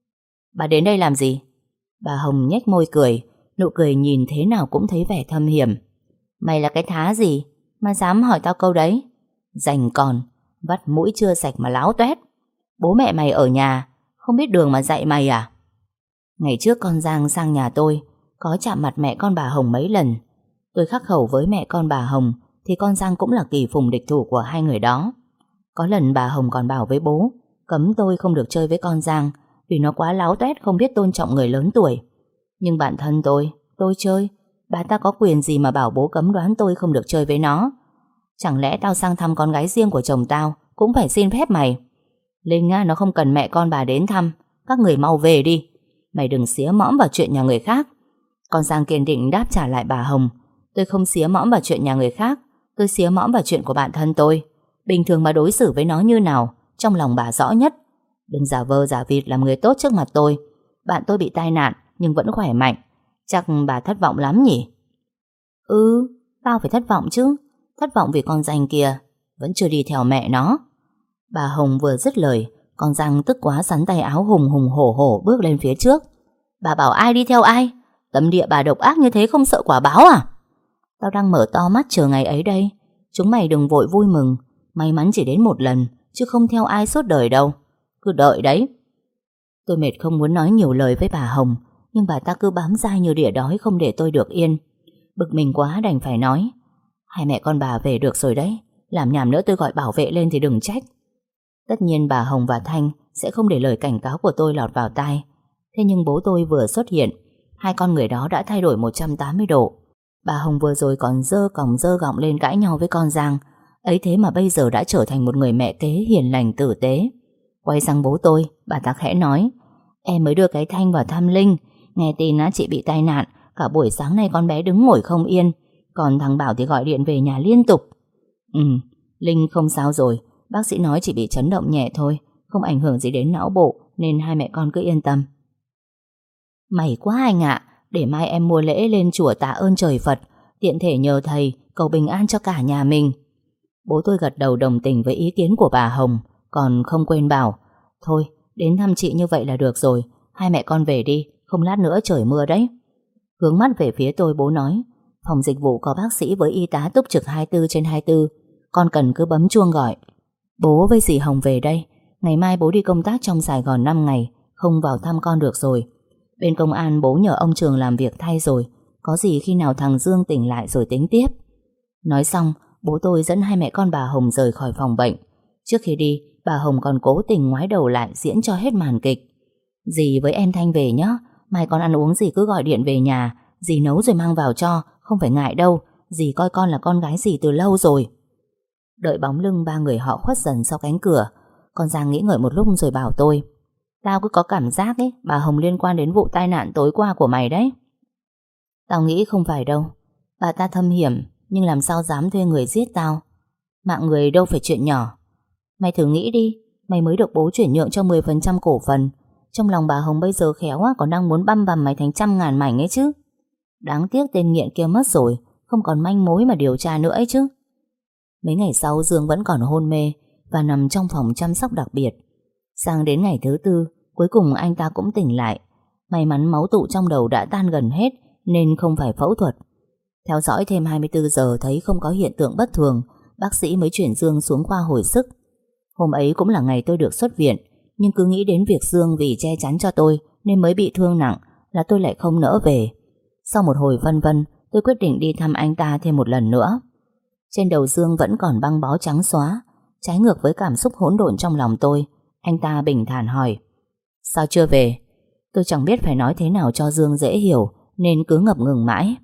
Bà đến đây làm gì? Bà Hồng nhếch môi cười, nụ cười nhìn thế nào cũng thấy vẻ thâm hiểm. Mày là cái thá gì mà dám hỏi tao câu đấy? Rành còn, vắt mũi chưa sạch mà láo toét. Bố mẹ mày ở nhà, không biết đường mà dạy mày à? Ngày trước con Giang sang nhà tôi, có chạm mặt mẹ con bà Hồng mấy lần. Tôi khắc khẩu với mẹ con bà Hồng, thì con Giang cũng là kỳ phùng địch thủ của hai người đó. Có lần bà Hồng còn bảo với bố cấm tôi không được chơi với con Giang, vì nó quá láo toét, không biết tôn trọng người lớn tuổi. Nhưng bản thân tôi chơi, bà ta có quyền gì mà bảo bố cấm đoán tôi không được chơi với nó? Chẳng lẽ tao sang thăm con gái riêng của chồng tao cũng phải xin phép mày? Linh á, nó không cần mẹ con bà đến thăm, các người mau về đi. Mày đừng xía mõm vào chuyện nhà người khác. Con Giang kiên định đáp trả lại bà Hồng. Tôi không xía mõm vào chuyện nhà người khác, tôi xía mõm vào chuyện của bản thân tôi. Bình thường mà đối xử với nó như nào, trong lòng bà rõ nhất. Đừng giả vờ giả vịt làm người tốt trước mặt tôi. Bạn tôi bị tai nạn, nhưng vẫn khỏe mạnh. Chắc bà thất vọng lắm nhỉ? Ừ, tao phải thất vọng chứ. Thất vọng vì con Giang kìa vẫn chưa đi theo mẹ nó. Bà Hồng vừa dứt lời, con Giang tức quá sắn tay áo hùng hùng hổ hổ bước lên phía trước. Bà bảo ai đi theo ai? Tâm địa bà độc ác như thế không sợ quả báo à? Tao đang mở to mắt chờ ngày ấy đây. Chúng mày đừng vội vui mừng. May mắn chỉ đến một lần, chứ không theo ai suốt đời đâu. Cứ đợi đấy. Tôi mệt không muốn nói nhiều lời với bà Hồng, nhưng bà ta cứ bám dai như đỉa đói không để tôi được yên. Bực mình quá đành phải nói: hai mẹ con bà về được rồi đấy. Làm nhảm nữa tôi gọi bảo vệ lên thì đừng trách. Tất nhiên bà Hồng và Thanh sẽ không để lời cảnh cáo của tôi lọt vào tai. Thế nhưng bố tôi vừa xuất hiện, hai con người đó đã thay đổi 180 độ. Bà Hồng vừa rồi còn dơ gọng lên cãi nhau với con Giang, ấy thế mà bây giờ đã trở thành một người mẹ kế hiền lành tử tế. Quay sang bố tôi, bà ta khẽ nói: em mới đưa cái Thanh vào thăm Linh. Nghe tin chị bị tai nạn, cả buổi sáng nay con bé đứng ngồi không yên. Còn thằng Bảo thì gọi điện về nhà liên tục. Linh không sao rồi. Bác sĩ nói chỉ bị chấn động nhẹ thôi, không ảnh hưởng gì đến não bộ, nên hai mẹ con cứ yên tâm. May quá anh ạ. Để mai em mua lễ lên chùa tạ ơn trời Phật, tiện thể nhờ thầy cầu bình an cho cả nhà mình. Bố tôi gật đầu đồng tình với ý kiến của bà Hồng, còn không quên bảo: thôi, đến thăm chị như vậy là được rồi. Hai mẹ con về đi, không lát nữa trời mưa đấy. Hướng mắt về phía tôi, bố nói: phòng dịch vụ có bác sĩ với y tá túc trực 24/24. Con cần cứ bấm chuông gọi. Bố với dì Hồng về đây. Ngày mai bố đi công tác trong Sài Gòn 5 ngày, không vào thăm con được rồi. Bên công an bố nhờ ông Trường làm việc thay rồi. Có gì khi nào thằng Dương tỉnh lại rồi tính tiếp. Nói xong, bố tôi dẫn hai mẹ con bà Hồng rời khỏi phòng bệnh. Trước khi đi, bà Hồng còn cố tình ngoái đầu lại diễn cho hết màn kịch. Dì với em Thanh về nhé. Mai con ăn uống gì cứ gọi điện về nhà. Dì nấu rồi mang vào cho, không phải ngại đâu. Dì coi con là con gái dì từ lâu rồi. Đợi bóng lưng ba người họ khuất dần sau cánh cửa, con Giang nghĩ ngợi một lúc rồi bảo tôi: tao cứ có cảm giác ấy, bà Hồng liên quan đến vụ tai nạn tối qua của mày đấy. Tao nghĩ không phải đâu. Bà ta thâm hiểm, nhưng làm sao dám thuê người giết tao. Mạng người đâu phải chuyện nhỏ. Mày thử nghĩ đi, mày mới được bố chuyển nhượng cho 10% cổ phần. Trong lòng bà Hồng bây giờ khéo còn đang muốn băm bằm mày thành trăm ngàn mảnh ấy chứ. Đáng tiếc tên nghiện kia mất rồi, không còn manh mối mà điều tra nữa ấy chứ. Mấy ngày sau Dương vẫn còn hôn mê và nằm trong phòng chăm sóc đặc biệt. Sang đến ngày thứ 4, cuối cùng anh ta cũng tỉnh lại. May mắn máu tụ trong đầu đã tan gần hết nên không phải phẫu thuật. Theo dõi thêm 24 giờ thấy không có hiện tượng bất thường, bác sĩ mới chuyển Dương xuống khoa hồi sức. Hôm ấy cũng là ngày tôi được xuất viện, nhưng cứ nghĩ đến việc Dương vì che chắn cho tôi nên mới bị thương nặng là tôi lại không nỡ về. Sau một hồi phân vân, tôi quyết định đi thăm anh ta thêm một lần nữa. Trên đầu Dương vẫn còn băng bó trắng xóa. Trái ngược với cảm xúc hỗn độn trong lòng tôi, anh ta bình thản hỏi: sao chưa về? Tôi chẳng biết phải nói thế nào cho Dương dễ hiểu nên cứ ngập ngừng mãi.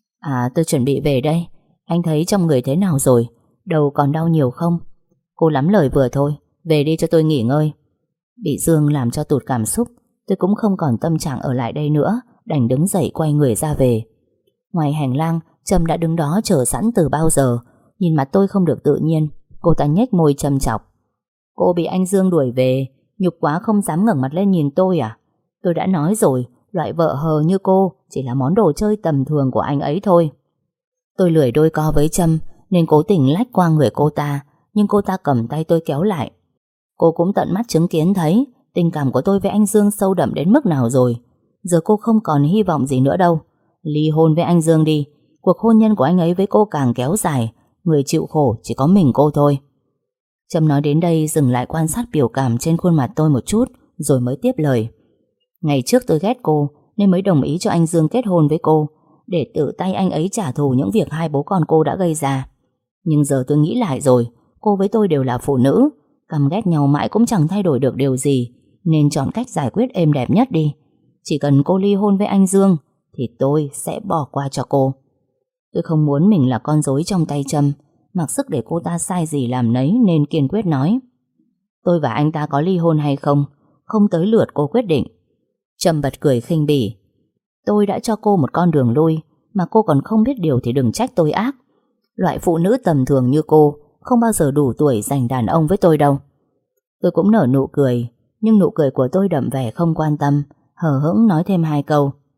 Tôi chuẩn bị về đây. Anh thấy trong người thế nào rồi? Đầu còn đau nhiều không? Cô lắm lời vừa thôi. Về đi cho tôi nghỉ ngơi. Bị Dương làm cho tụt cảm xúc, tôi cũng không còn tâm trạng ở lại đây nữa, đành đứng dậy quay người ra về. Ngoài hành lang, Trâm đã đứng đó chờ sẵn từ bao giờ. Nhìn mặt tôi không được tự nhiên, cô ta nhếch môi châm chọc: cô bị anh Dương đuổi về, nhục quá không dám ngẩng mặt lên nhìn tôi à? Tôi đã nói rồi, loại vợ hờ như cô chỉ là món đồ chơi tầm thường của anh ấy thôi. Tôi lười đôi co với Trâm nên cố tình lách qua người cô ta, nhưng cô ta cầm tay tôi kéo lại. Cô cũng tận mắt chứng kiến thấy tình cảm của tôi với anh Dương sâu đậm đến mức nào rồi. Giờ cô không còn hy vọng gì nữa đâu. Ly hôn với anh Dương đi. Cuộc hôn nhân của anh ấy với cô càng kéo dài, người chịu khổ chỉ có mình cô thôi. Trâm nói đến đây dừng lại quan sát biểu cảm trên khuôn mặt tôi một chút rồi mới tiếp lời: ngày trước tôi ghét cô nên mới đồng ý cho anh Dương kết hôn với cô, để tự tay anh ấy trả thù những việc hai bố con cô đã gây ra. Nhưng giờ tôi nghĩ lại rồi, cô với tôi đều là phụ nữ, căm ghét nhau mãi cũng chẳng thay đổi được điều gì, nên chọn cách giải quyết êm đẹp nhất đi. Chỉ cần cô ly hôn với anh Dương thì tôi sẽ bỏ qua cho cô. Tôi không muốn mình là con rối trong tay Trâm, mặc sức để cô ta sai gì làm nấy nên kiên quyết nói: tôi và anh ta có ly hôn hay không, không tới lượt cô quyết định. Trâm bật cười khinh bỉ: tôi đã cho cô một con đường lui mà cô còn không biết điều thì đừng trách tôi ác. Loại phụ nữ tầm thường như cô không bao giờ đủ tuổi giành đàn ông với tôi đâu. Tôi cũng nở nụ cười, nhưng nụ cười của tôi đậm vẻ không quan tâm, hờ hững nói thêm hai câu: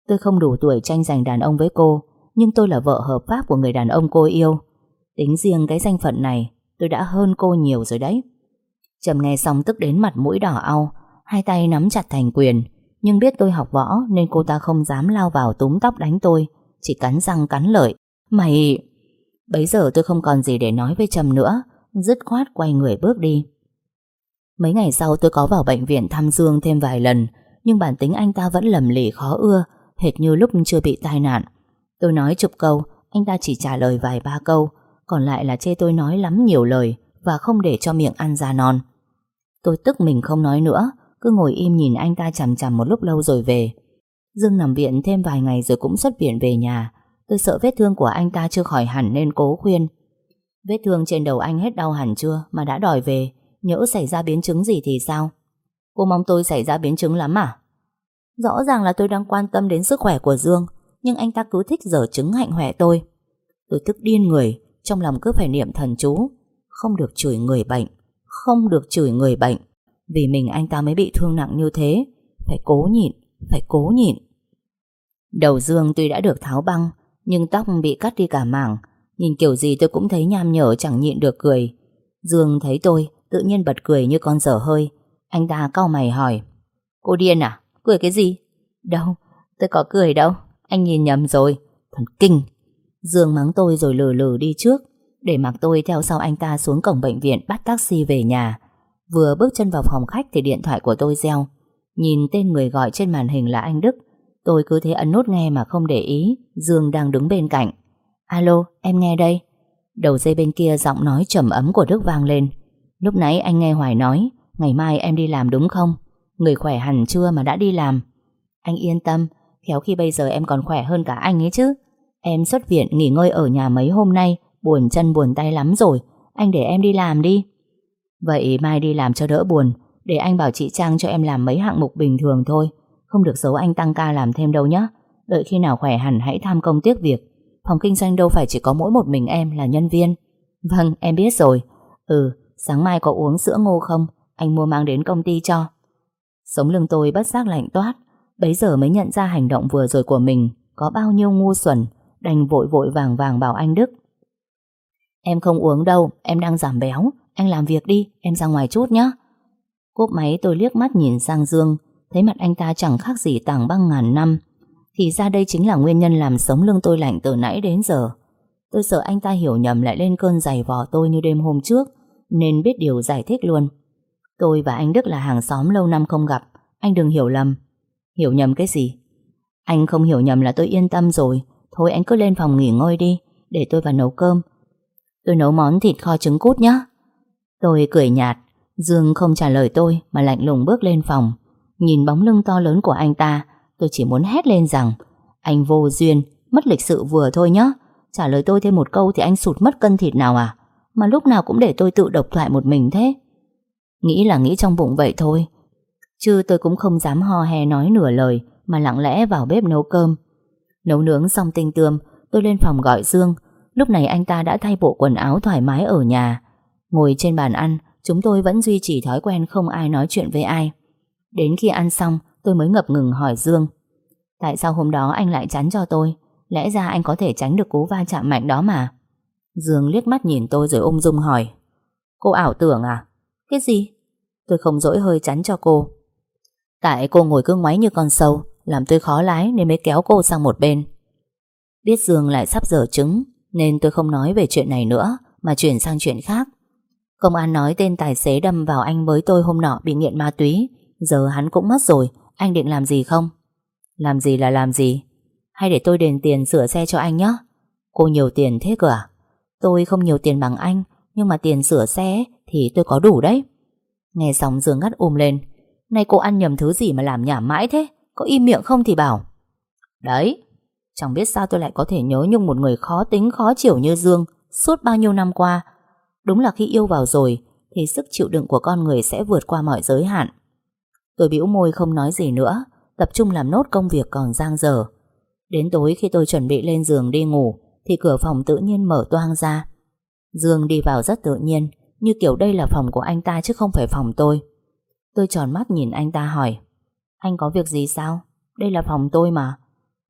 Tôi không đủ tuổi tranh giành đàn ông với cô, nhưng tôi là vợ hợp pháp của người đàn ông cô yêu. Tính riêng cái danh phận này, tôi đã hơn cô nhiều rồi đấy. Trầm nghe xong tức đến mặt mũi đỏ au, hai tay nắm chặt thành quyền. Nhưng biết tôi học võ nên cô ta không dám lao vào túm tóc đánh tôi, chỉ cắn răng cắn lợi. Mày... Bấy giờ tôi không còn gì để nói với Trầm nữa, dứt khoát quay người bước đi. Mấy ngày sau tôi có vào bệnh viện thăm Dương thêm vài lần, nhưng bản tính anh ta vẫn lầm lì khó ưa, hệt như lúc chưa bị tai nạn. Tôi nói chục câu, anh ta chỉ trả lời vài ba câu, còn lại là chê tôi nói lắm nhiều lời và không để cho miệng ăn da non. Tôi tức mình không nói nữa, cứ ngồi im nhìn anh ta chằm chằm một lúc lâu rồi về. Dương nằm viện thêm vài ngày rồi cũng xuất viện về nhà. Tôi sợ vết thương của anh ta chưa khỏi hẳn nên cố khuyên. Vết thương trên đầu anh hết đau hẳn chưa mà đã đòi về, nhỡ xảy ra biến chứng gì thì sao? Cô mong tôi xảy ra biến chứng lắm à? Rõ ràng là tôi đang quan tâm đến sức khỏe của Dương, nhưng anh ta cứ thích giở trứng hạnh hoẹ tôi. Tôi tức điên người, trong lòng cứ phải niệm thần chú. Không được chửi người bệnh, không được chửi người bệnh. Vì mình anh ta mới bị thương nặng như thế. Phải cố nhịn, phải cố nhịn. Đầu Dương tuy đã được tháo băng, nhưng tóc bị cắt đi cả mảng. Nhìn kiểu gì tôi cũng thấy nham nhở chẳng nhịn được cười. Dương thấy tôi tự nhiên bật cười như con dở hơi. Anh ta cau mày hỏi: Cô điên à? Cười cái gì? Đâu, tôi có cười đâu. Anh nhìn nhầm rồi. Thần kinh. Dương mắng tôi rồi lừ lừ đi trước, để mặc tôi theo sau anh ta xuống cổng bệnh viện bắt taxi về nhà. Vừa bước chân vào phòng khách thì điện thoại của tôi reo. Nhìn tên người gọi trên màn hình là anh Đức. Tôi cứ thế ấn nút nghe mà không để ý Dương đang đứng bên cạnh. Alo, em nghe đây. Đầu dây bên kia giọng nói trầm ấm của Đức vang lên. Lúc nãy anh nghe Hoài nói ngày mai em đi làm đúng không? Người khỏe hẳn chưa mà đã đi làm? Anh yên tâm, khéo khi bây giờ em còn khỏe hơn cả anh ấy chứ. Em xuất viện nghỉ ngơi ở nhà mấy hôm nay, buồn chân buồn tay lắm rồi. Anh để em đi làm đi. Vậy mai đi làm cho đỡ buồn, để anh bảo chị Trang cho em làm mấy hạng mục bình thường thôi. Không được giấu anh tăng ca làm thêm đâu nhé. Đợi khi nào khỏe hẳn hãy tham công tiếc việc. Phòng kinh doanh đâu phải chỉ có mỗi một mình em là nhân viên. Vâng, em biết rồi. Sáng mai có uống sữa ngô không? Anh mua mang đến công ty cho. Sống lưng tôi bất giác lạnh toát. Bấy giờ mới nhận ra hành động vừa rồi của mình có bao nhiêu ngu xuẩn, đành vội vội vàng vàng bảo anh Đức. Em không uống đâu, em đang giảm béo. Anh làm việc đi, em ra ngoài chút nhé. Cúp máy tôi liếc mắt nhìn sang Dương, thấy mặt anh ta chẳng khác gì tảng băng ngàn năm. Thì ra đây chính là nguyên nhân làm sống lưng tôi lạnh từ nãy đến giờ. Tôi sợ anh ta hiểu nhầm lại lên cơn giày vò tôi như đêm hôm trước, nên biết điều giải thích luôn. Tôi và anh Đức là hàng xóm lâu năm không gặp, anh đừng hiểu lầm. Hiểu nhầm cái gì? Anh không hiểu nhầm là tôi yên tâm rồi. Thôi anh cứ lên phòng nghỉ ngơi đi, để tôi vào nấu cơm. Tôi nấu món thịt kho trứng cút nhé. Tôi cười nhạt. Dương không trả lời tôi mà lạnh lùng bước lên phòng. Nhìn bóng lưng to lớn của anh ta, tôi chỉ muốn hét lên rằng: Anh vô duyên, mất lịch sự vừa thôi nhé. Trả lời tôi thêm một câu thì anh sụt mất cân thịt nào à? Mà lúc nào cũng để tôi tự độc thoại một mình thế. Nghĩ là nghĩ trong bụng vậy thôi, chứ tôi cũng không dám ho he nói nửa lời, mà lặng lẽ vào bếp nấu cơm. Nấu nướng xong tinh tươm, tôi lên phòng gọi Dương. Lúc này anh ta đã thay bộ quần áo thoải mái ở nhà. Ngồi trên bàn ăn, chúng tôi vẫn duy trì thói quen không ai nói chuyện với ai. Đến khi ăn xong, tôi mới ngập ngừng hỏi Dương: Tại sao hôm đó anh lại chắn cho tôi? Lẽ ra anh có thể tránh được cú va chạm mạnh đó mà. Dương liếc mắt nhìn tôi rồi ung dung hỏi: Cô ảo tưởng à? Cái gì? Tôi không dỗi hơi chắn cho cô. Tại cô ngồi cứ ngoáy như con sâu, làm tôi khó lái nên mới kéo cô sang một bên. Biết Dương lại sắp dở trứng, nên tôi không nói về chuyện này nữa, mà chuyển sang chuyện khác. Công an nói tên tài xế đâm vào anh với tôi hôm nọ bị nghiện ma túy. Giờ hắn cũng mất rồi. Anh định làm gì không? Làm gì là làm gì? Hay để tôi đền tiền sửa xe cho anh nhé? Cô nhiều tiền thế cơ à? Tôi không nhiều tiền bằng anh, nhưng mà tiền sửa xe thì tôi có đủ đấy. Nghe xong Dương ngắt lên: Này cô ăn nhầm thứ gì mà làm nhảm mãi thế? Có im miệng không thì bảo. Đấy, chẳng biết sao tôi lại có thể nhớ nhung một người khó tính khó chịu như Dương suốt bao nhiêu năm qua. Đúng là khi yêu vào rồi thì sức chịu đựng của con người sẽ vượt qua mọi giới hạn. Tôi bĩu môi không nói gì nữa, tập trung làm nốt công việc còn dang dở. Đến tối khi tôi chuẩn bị lên giường đi ngủ thì cửa phòng tự nhiên mở toang ra. Dương đi vào rất tự nhiên, như kiểu đây là phòng của anh ta chứ không phải phòng tôi. Tôi tròn mắt nhìn anh ta hỏi: Anh có việc gì sao? Đây là phòng tôi mà.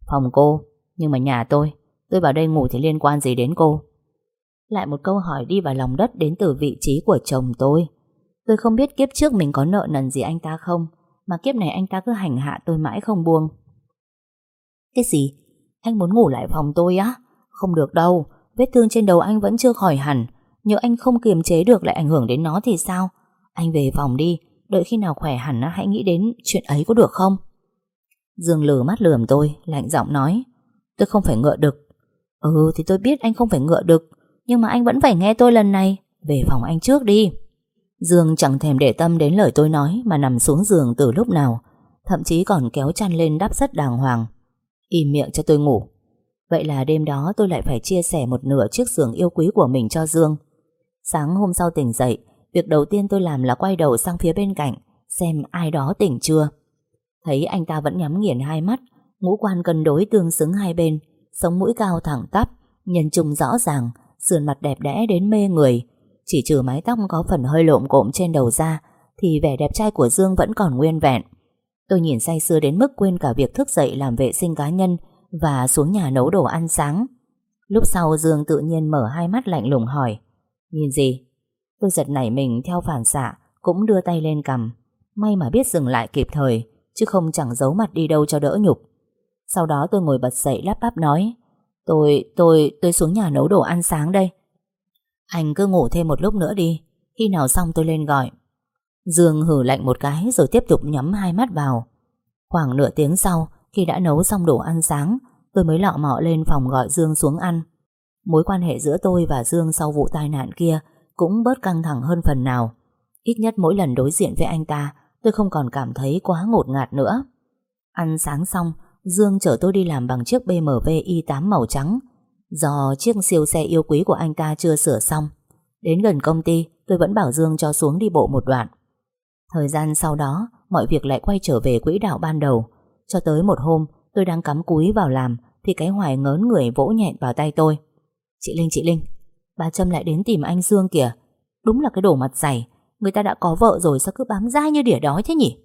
Phòng cô, nhưng mà nhà tôi vào đây ngủ thì liên quan gì đến cô? Lại một câu hỏi đi vào lòng đất đến từ vị trí của chồng tôi. Tôi không biết kiếp trước mình có nợ nần gì anh ta không, mà kiếp này anh ta cứ hành hạ tôi mãi không buông. Cái gì? Anh muốn ngủ lại phòng tôi á? Không được đâu, vết thương trên đầu anh vẫn chưa khỏi hẳn. Nếu anh không kiềm chế được lại ảnh hưởng đến nó thì sao? Anh về phòng đi, đợi khi nào khỏe hẳn hãy nghĩ đến chuyện ấy có được không? Dương lừ mắt lườm tôi, lạnh giọng nói: Tôi không phải ngựa đực. Ừ thì tôi biết anh không phải ngựa đực, nhưng mà anh vẫn phải nghe tôi lần này. Về phòng anh trước đi. Dương chẳng thèm để tâm đến lời tôi nói mà nằm xuống giường từ lúc nào, thậm chí còn kéo chăn lên đắp rất đàng hoàng. Im miệng cho tôi ngủ. Vậy là đêm đó tôi lại phải chia sẻ một nửa chiếc giường yêu quý của mình cho Dương. Sáng hôm sau tỉnh dậy, việc đầu tiên tôi làm là quay đầu sang phía bên cạnh xem ai đó tỉnh chưa. Thấy anh ta vẫn nhắm nghiền hai mắt, ngũ quan cân đối tương xứng hai bên, sống mũi cao thẳng tắp, nhân trung rõ ràng, sườn mặt đẹp đẽ đến mê người. Chỉ trừ mái tóc có phần hơi lộm cộm trên đầu ra thì vẻ đẹp trai của Dương vẫn còn nguyên vẹn. Tôi nhìn say sưa đến mức quên cả việc thức dậy làm vệ sinh cá nhân và xuống nhà nấu đồ ăn sáng. Lúc sau Dương tự nhiên mở hai mắt lạnh lùng hỏi: Nhìn gì? Tôi giật nảy mình theo phản xạ, cũng đưa tay lên cằm. May mà biết dừng lại kịp thời, chứ không chẳng giấu mặt đi đâu cho đỡ nhục. Sau đó tôi ngồi bật dậy lắp bắp nói: Tôi xuống nhà nấu đồ ăn sáng đây. Anh cứ ngủ thêm một lúc nữa đi, khi nào xong tôi lên gọi. Dương hử lạnh một cái rồi tiếp tục nhắm hai mắt vào. Khoảng nửa tiếng sau, khi đã nấu xong đồ ăn sáng, tôi mới lọ mọ lên phòng gọi Dương xuống ăn. Mối quan hệ giữa tôi và Dương sau vụ tai nạn kia cũng bớt căng thẳng hơn phần nào. Ít nhất mỗi lần đối diện với anh ta, tôi không còn cảm thấy quá ngột ngạt nữa. Ăn sáng xong, Dương chở tôi đi làm bằng chiếc BMW i8 màu trắng, do chiếc siêu xe yêu quý của anh ta chưa sửa xong. Đến gần công ty, tôi vẫn bảo Dương cho xuống đi bộ một đoạn. Thời gian sau đó, mọi việc lại quay trở về quỹ đạo ban đầu. Cho tới một hôm, tôi đang cắm cúi vào làm thì cái Hoài ngớn người vỗ nhẹn vào tay tôi: Chị Linh, bà Trâm lại đến tìm anh Dương kìa. Đúng là cái đồ mặt dày, người ta đã có vợ rồi sao cứ bám dai như đỉa đói thế nhỉ?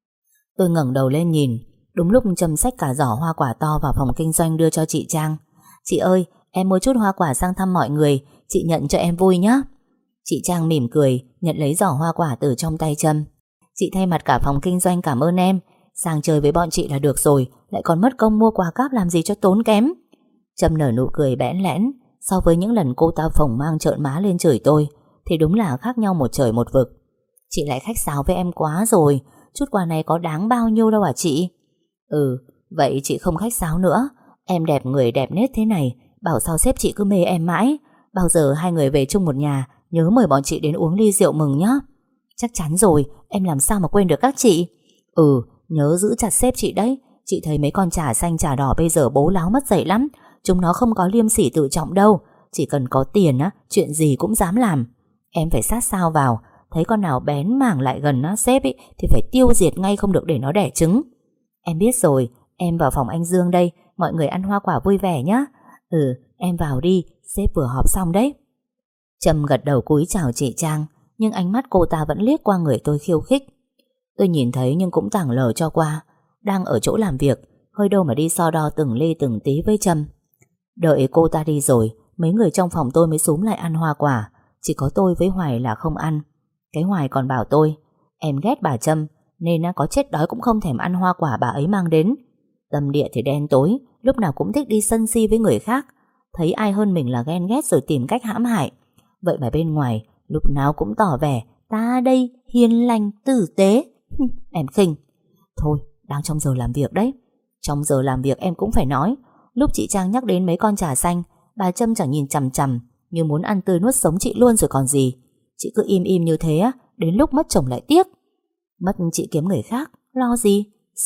Tôi ngẩng đầu lên nhìn. Đúng lúc Trâm xách cả giỏ hoa quả to vào phòng kinh doanh đưa cho chị Trang. Chị ơi, em mua chút hoa quả sang thăm mọi người, chị nhận cho em vui nhé. Chị Trang mỉm cười nhận lấy giỏ hoa quả từ trong tay Trâm. Chị thay mặt cả phòng kinh doanh cảm ơn em. Sang chơi với bọn chị là được rồi, lại còn mất công mua quà cáp làm gì cho tốn kém. Trâm nở nụ cười bẽn lẽn. So với những lần cô ta phồng mang trợn má lên chửi tôi thì đúng là khác nhau một trời một vực. Chị lại khách sáo với em quá rồi. Chút quà này có đáng bao nhiêu đâu à chị? Ừ, vậy chị không khách sáo nữa. Em đẹp người đẹp nết thế này, bảo sao sếp chị cứ mê em mãi. Bao giờ hai người về chung một nhà, nhớ mời bọn chị đến uống ly rượu mừng nhá. Chắc chắn rồi, em làm sao mà quên được các chị. Ừ, nhớ giữ chặt sếp chị đấy. Chị thấy mấy con chả xanh chả đỏ bây giờ bố láo mất dạy lắm. Chúng nó không có liêm sỉ tự trọng đâu. Chỉ cần có tiền á, chuyện gì cũng dám làm. Em phải sát sao vào. Thấy con nào bén mảng lại gần á, sếp ấy, thì phải tiêu diệt ngay, không được để nó đẻ trứng. Em biết rồi, em vào phòng anh Dương đây. Mọi người ăn hoa quả vui vẻ nhá. Ừ, em vào đi, sếp vừa họp xong đấy. Trâm gật đầu cúi chào chị Trang, nhưng ánh mắt cô ta vẫn liếc qua người tôi khiêu khích. Tôi nhìn thấy nhưng cũng tảng lờ cho qua. Đang ở chỗ làm việc, hơi đâu mà đi so đo từng ly từng tí với Trâm. Đợi cô ta đi rồi, mấy người trong phòng tôi mới xúm lại ăn hoa quả. Chỉ có tôi với Hoài là không ăn. Cái Hoài còn bảo tôi: Em ghét bà Trâm nên có chết đói cũng không thèm ăn hoa quả bà ấy mang đến. Tâm địa thì đen tối, lúc nào cũng thích đi sân si với người khác. Thấy ai hơn mình là ghen ghét rồi tìm cách hãm hại. Vậy mà bên ngoài lúc nào cũng tỏ vẻ ta đây hiền lành tử tế. Em khinh. Thôi, đang trong giờ làm việc đấy. Trong giờ làm việc em cũng phải nói. Lúc chị Trang nhắc đến mấy con trà xanh, bà Trâm chẳng nhìn chằm chằm như muốn ăn tươi nuốt sống chị luôn rồi còn gì. Chị cứ im im như thế á, đến lúc mất chồng lại tiếc. Mất chị kiếm người khác, lo gì?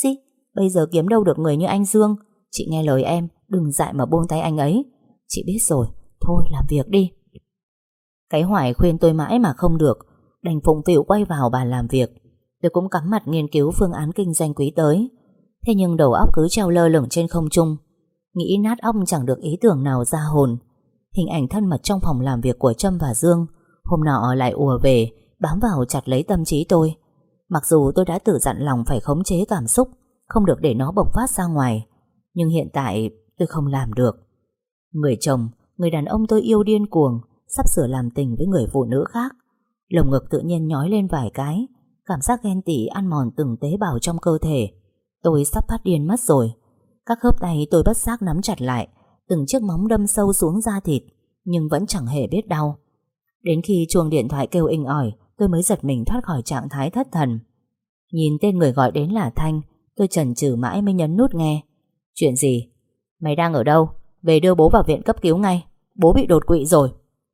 Bây giờ kiếm đâu được người như anh Dương. Chị nghe lời em, đừng dại mà buông tay anh ấy. Chị biết rồi, thôi làm việc đi. Cái Hoài khuyên tôi mãi mà không được, đành phụng phịu quay vào bàn làm việc. Tôi cũng cắm mặt nghiên cứu phương án kinh doanh quý tới. Thế nhưng đầu óc cứ treo lơ lửng trên không trung. Nghĩ nát óc chẳng được ý tưởng nào ra hồn. Hình ảnh thân mật trong phòng làm việc của Trâm và Dương hôm nọ lại ùa về, bám vào chặt lấy tâm trí tôi. Mặc dù tôi đã tự dặn lòng phải khống chế cảm xúc, không được để nó bộc phát ra ngoài, Nhưng hiện tại tôi không làm được. Người chồng, người đàn ông tôi yêu điên cuồng, sắp sửa làm tình với người phụ nữ khác. Lồng ngực tự nhiên nhói lên vài cái. Cảm giác ghen tị ăn mòn từng tế bào trong cơ thể. Tôi sắp phát điên mất rồi. Các khớp tay tôi bất giác nắm chặt lại, từng chiếc móng đâm sâu xuống da thịt, nhưng vẫn chẳng hề biết đau. Đến khi chuông điện thoại kêu inh ỏi, tôi mới giật mình thoát khỏi trạng thái thất thần. Nhìn tên người gọi đến là Thanh, tôi chần chừ mãi mới nhấn nút nghe. Chuyện gì? Mày đang ở đâu? Về đưa bố vào viện cấp cứu ngay. Bố bị đột quỵ rồi.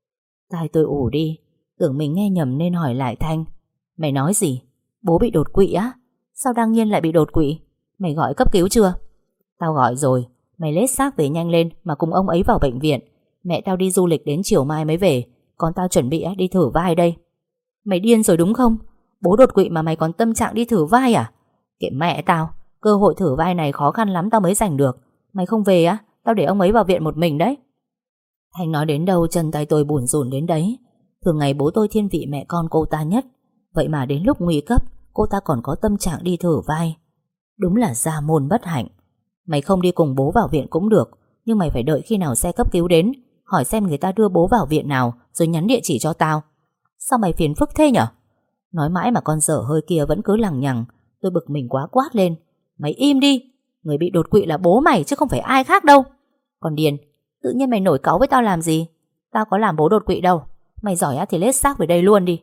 Tai tôi ù đi, tưởng mình nghe nhầm nên hỏi lại Thanh. Mày nói gì? Bố bị đột quỵ á? Sao đương nhiên lại bị đột quỵ? Mày gọi cấp cứu chưa? Tao gọi rồi. Mày lết xác về nhanh lên mà cùng ông ấy vào bệnh viện. Mẹ tao đi du lịch đến chiều mai mới về. Còn tao chuẩn bị đi thử vai đây. Mày điên rồi đúng không? Bố đột quỵ mà mày còn tâm trạng đi thử vai à? Kệ mẹ tao. Cơ hội thử vai này khó khăn lắm tao mới giành được. Mày không về á? Tao để ông ấy vào viện một mình đấy. Thanh nói đến đâu chân tay tôi bủn rủn đến đấy. Thường ngày bố tôi thiên vị mẹ con cô ta nhất. Vậy mà đến lúc nguy cấp cô ta còn có tâm trạng đi thử vai. Đúng là gia môn bất hạnh. Mày không đi cùng bố vào viện cũng được, nhưng mày phải đợi khi nào xe cấp cứu đến, hỏi xem người ta đưa bố vào viện nào, rồi nhắn địa chỉ cho tao. Sao mày phiền phức thế nhở? Nói mãi mà con dở hơi kia vẫn cứ lằng nhằng. Tôi bực mình quá quát lên. Mày im đi. Người bị đột quỵ là bố mày chứ không phải ai khác đâu. Còn điên, tự nhiên mày nổi cáu với tao làm gì? Tao có làm bố đột quỵ đâu. Mày giỏi thì lết xác về đây luôn đi.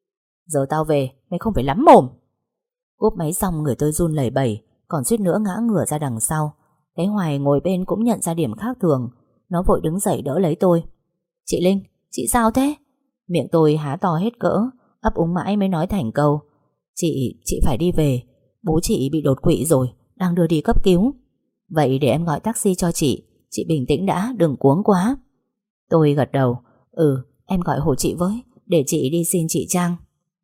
Giờ tao về, mày không phải lắm mồm. Cúp máy xong người tôi run lẩy bẩy, còn suýt nữa ngã ngửa ra đằng sau. Cái Hoài ngồi bên cũng nhận ra điểm khác thường. Nó vội đứng dậy đỡ lấy tôi. Chị Linh, chị sao thế? Miệng tôi há to hết cỡ, ấp úng mãi mới nói thành câu. Chị phải đi về. Bố chị bị đột quỵ rồi, đang đưa đi cấp cứu. Vậy để em gọi taxi cho chị. Chị bình tĩnh đã, đừng cuống quá. Tôi gật đầu. Em gọi hộ chị với, để chị đi xin chị Trang.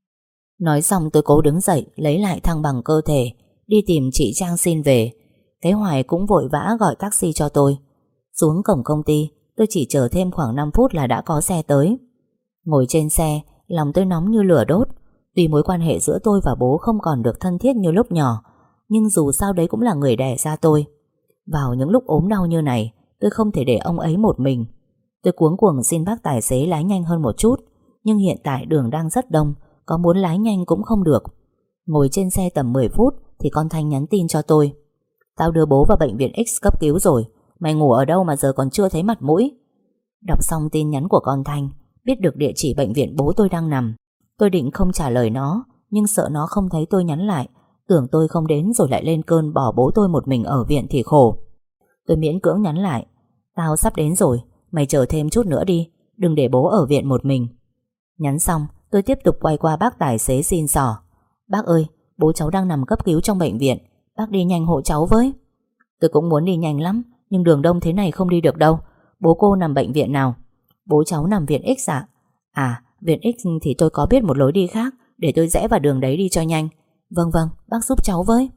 Nói xong tôi cố đứng dậy, lấy lại thăng bằng cơ thể, đi tìm chị Trang xin về. Cái Hoài cũng vội vã gọi taxi cho tôi. Xuống cổng công ty, tôi chỉ chờ thêm khoảng 5 phút là đã có xe tới. Ngồi trên xe, lòng tôi nóng như lửa đốt. Tuy mối quan hệ giữa tôi và bố không còn được thân thiết như lúc nhỏ, nhưng dù sao đấy cũng là người đẻ ra tôi. Vào những lúc ốm đau như này, tôi không thể để ông ấy một mình. Tôi cuống cuồng xin bác tài xế lái nhanh hơn một chút, nhưng hiện tại đường đang rất đông, có muốn lái nhanh cũng không được. Ngồi trên xe tầm 10 phút thì con Thanh nhắn tin cho tôi. Tao đưa bố vào bệnh viện X cấp cứu rồi. Mày ngủ ở đâu mà giờ còn chưa thấy mặt mũi? Đọc xong tin nhắn của con Thanh, biết được địa chỉ bệnh viện bố tôi đang nằm. Tôi định không trả lời nó, nhưng sợ nó không thấy tôi nhắn lại, tưởng tôi không đến rồi lại lên cơn bỏ bố tôi một mình ở viện thì khổ. Tôi miễn cưỡng nhắn lại. Tao sắp đến rồi, mày chờ thêm chút nữa đi, đừng để bố ở viện một mình. Nhắn xong, tôi tiếp tục quay qua bác tài xế xin xỏ. Bác ơi, bố cháu đang nằm cấp cứu trong bệnh viện, bác đi nhanh hộ cháu với. Tôi cũng muốn đi nhanh lắm, nhưng đường đông thế này không đi được đâu. Bố cô nằm bệnh viện nào? Bố cháu nằm viện X ạ. À, viện X thì tôi có biết một lối đi khác, để tôi rẽ vào đường đấy đi cho nhanh. Vâng, bác giúp cháu với.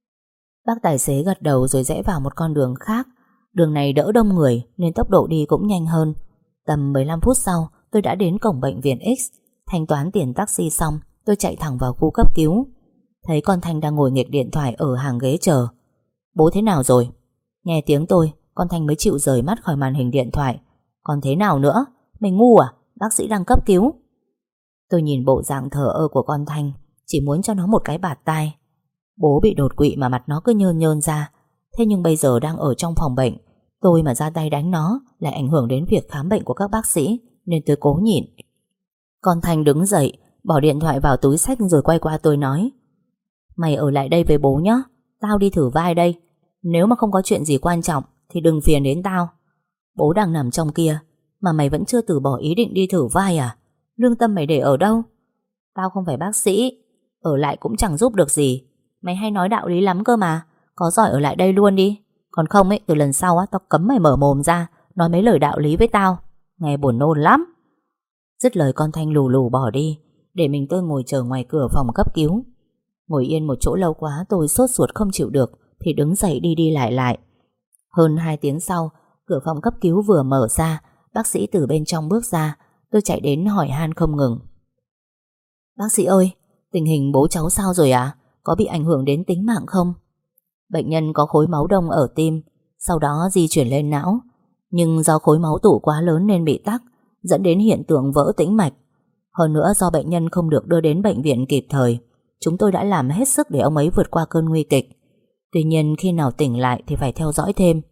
Bác tài xế gật đầu rồi rẽ vào một con đường khác. Đường này đỡ đông người nên tốc độ đi cũng nhanh hơn. Tầm 15 phút sau, tôi đã đến cổng bệnh viện X. Thanh toán tiền taxi xong, tôi chạy thẳng vào khu cấp cứu. Thấy con Thanh đang ngồi nghịch điện thoại ở hàng ghế chờ. Bố thế nào rồi? Nghe tiếng tôi, con Thanh mới chịu rời mắt khỏi màn hình điện thoại. Còn thế nào nữa? Mày ngu à? Bác sĩ đang cấp cứu. Tôi nhìn bộ dạng thờ ơ của con Thanh, chỉ muốn cho nó một cái bạt tai. Bố bị đột quỵ mà mặt nó cứ nhơn nhơn ra. Thế nhưng bây giờ đang ở trong phòng bệnh, tôi mà ra tay đánh nó lại ảnh hưởng đến việc khám bệnh của các bác sĩ, nên tôi cố nhịn. Con Thanh đứng dậy, bỏ điện thoại vào túi xách rồi quay qua tôi nói. Mày ở lại đây với bố nhé, tao đi thử vai đây. Nếu mà không có chuyện gì quan trọng thì đừng phiền đến tao. Bố đang nằm trong kia mà mày vẫn chưa từ bỏ ý định đi thử vai à? Lương tâm mày để ở đâu? Tao không phải bác sĩ, ở lại cũng chẳng giúp được gì. Mày hay nói đạo lý lắm cơ mà. Có giỏi ở lại đây luôn đi. Còn không ấy, từ lần sau tao cấm mày mở mồm ra nói mấy lời đạo lý với tao. Nghe buồn nôn lắm. Dứt lời con Thanh lù lù bỏ đi, để mình tôi ngồi chờ ngoài cửa phòng cấp cứu. Ngồi yên một chỗ lâu quá tôi sốt ruột không chịu được, thì đứng dậy đi đi lại lại. Hơn 2 tiếng sau, cửa phòng cấp cứu vừa mở ra, bác sĩ từ bên trong bước ra. Tôi chạy đến hỏi han không ngừng. Bác sĩ ơi, tình hình bố cháu sao rồi ạ? Có bị ảnh hưởng đến tính mạng không? Bệnh nhân có khối máu đông ở tim, sau đó di chuyển lên não. Nhưng do khối máu tụ quá lớn nên bị tắc, dẫn đến hiện tượng vỡ tĩnh mạch. Hơn nữa do bệnh nhân không được đưa đến bệnh viện kịp thời, chúng tôi đã làm hết sức để ông ấy vượt qua cơn nguy kịch. Tuy nhiên khi nào tỉnh lại thì phải theo dõi thêm.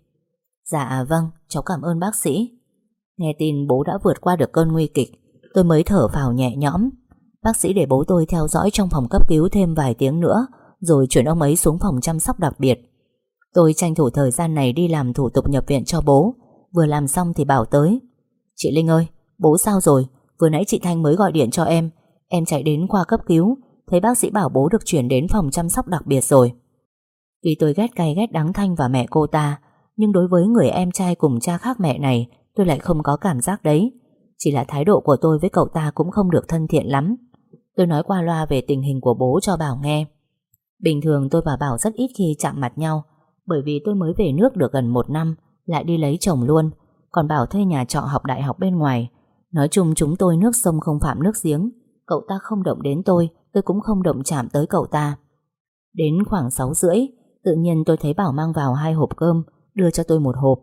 Dạ vâng, cháu cảm ơn bác sĩ. Nghe tin bố đã vượt qua được cơn nguy kịch, tôi mới thở phào nhẹ nhõm. Bác sĩ để bố tôi theo dõi trong phòng cấp cứu thêm vài tiếng nữa, rồi chuyển ông ấy xuống phòng chăm sóc đặc biệt. Tôi tranh thủ thời gian này đi làm thủ tục nhập viện cho bố. Vừa làm xong thì bảo tới: Chị Linh ơi, bố sao rồi? Vừa nãy chị Thanh mới gọi điện cho em. Em chạy đến khoa cấp cứu, thấy bác sĩ bảo bố được chuyển đến phòng chăm sóc đặc biệt rồi. Tuy tôi ghét cay ghét đắng Thanh và mẹ cô ta, nhưng đối với người em trai cùng cha khác mẹ này, tôi lại không có cảm giác đấy. Chỉ là thái độ của tôi với cậu ta cũng không được thân thiện lắm. Tôi nói qua loa về tình hình của bố cho Bảo nghe. Bình thường tôi và Bảo rất ít khi chạm mặt nhau, bởi vì tôi mới về nước được gần 1 năm, lại đi lấy chồng luôn. Còn Bảo thuê nhà trọ học đại học bên ngoài. Nói chung chúng tôi nước sông không phạm nước giếng. Cậu ta không động đến tôi cũng không động chạm tới cậu ta. Đến khoảng 6:30, tự nhiên tôi thấy Bảo mang vào 2 hộp cơm, đưa cho tôi 1 hộp.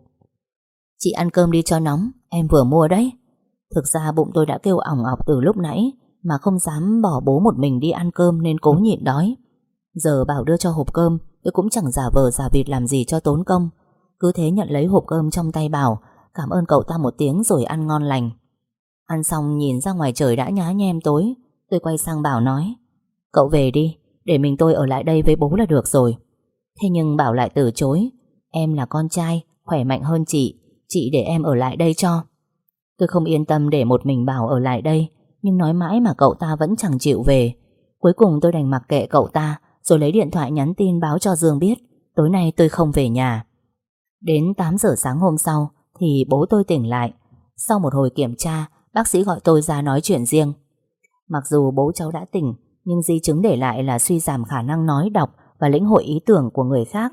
Chị ăn cơm đi cho nóng, em vừa mua đấy. Thực ra bụng tôi đã kêu ỏng ọc từ lúc nãy, mà không dám bỏ bố một mình đi ăn cơm nên cố nhịn đói. Giờ Bảo đưa cho hộp cơm, tôi cũng chẳng giả vờ giả vịt làm gì cho tốn công. Cứ thế nhận lấy hộp cơm trong tay Bảo, cảm ơn cậu ta một tiếng rồi ăn ngon lành. Ăn xong nhìn ra ngoài trời đã nhá nhem tối, tôi quay sang Bảo nói: Cậu về đi, để mình tôi ở lại đây với bố là được rồi. Thế nhưng Bảo lại từ chối: Em là con trai, khỏe mạnh hơn chị để em ở lại đây cho. Tôi không yên tâm để một mình Bảo ở lại đây, nhưng nói mãi mà cậu ta vẫn chẳng chịu về. Cuối cùng tôi đành mặc kệ cậu ta, rồi lấy điện thoại nhắn tin báo cho Dương biết tối nay tôi không về nhà. Đến 8 giờ sáng hôm sau thì bố tôi tỉnh lại. Sau một hồi kiểm tra, bác sĩ gọi tôi ra nói chuyện riêng. Mặc dù bố cháu đã tỉnh, nhưng di chứng để lại là suy giảm khả năng nói, đọc và lĩnh hội ý tưởng của người khác.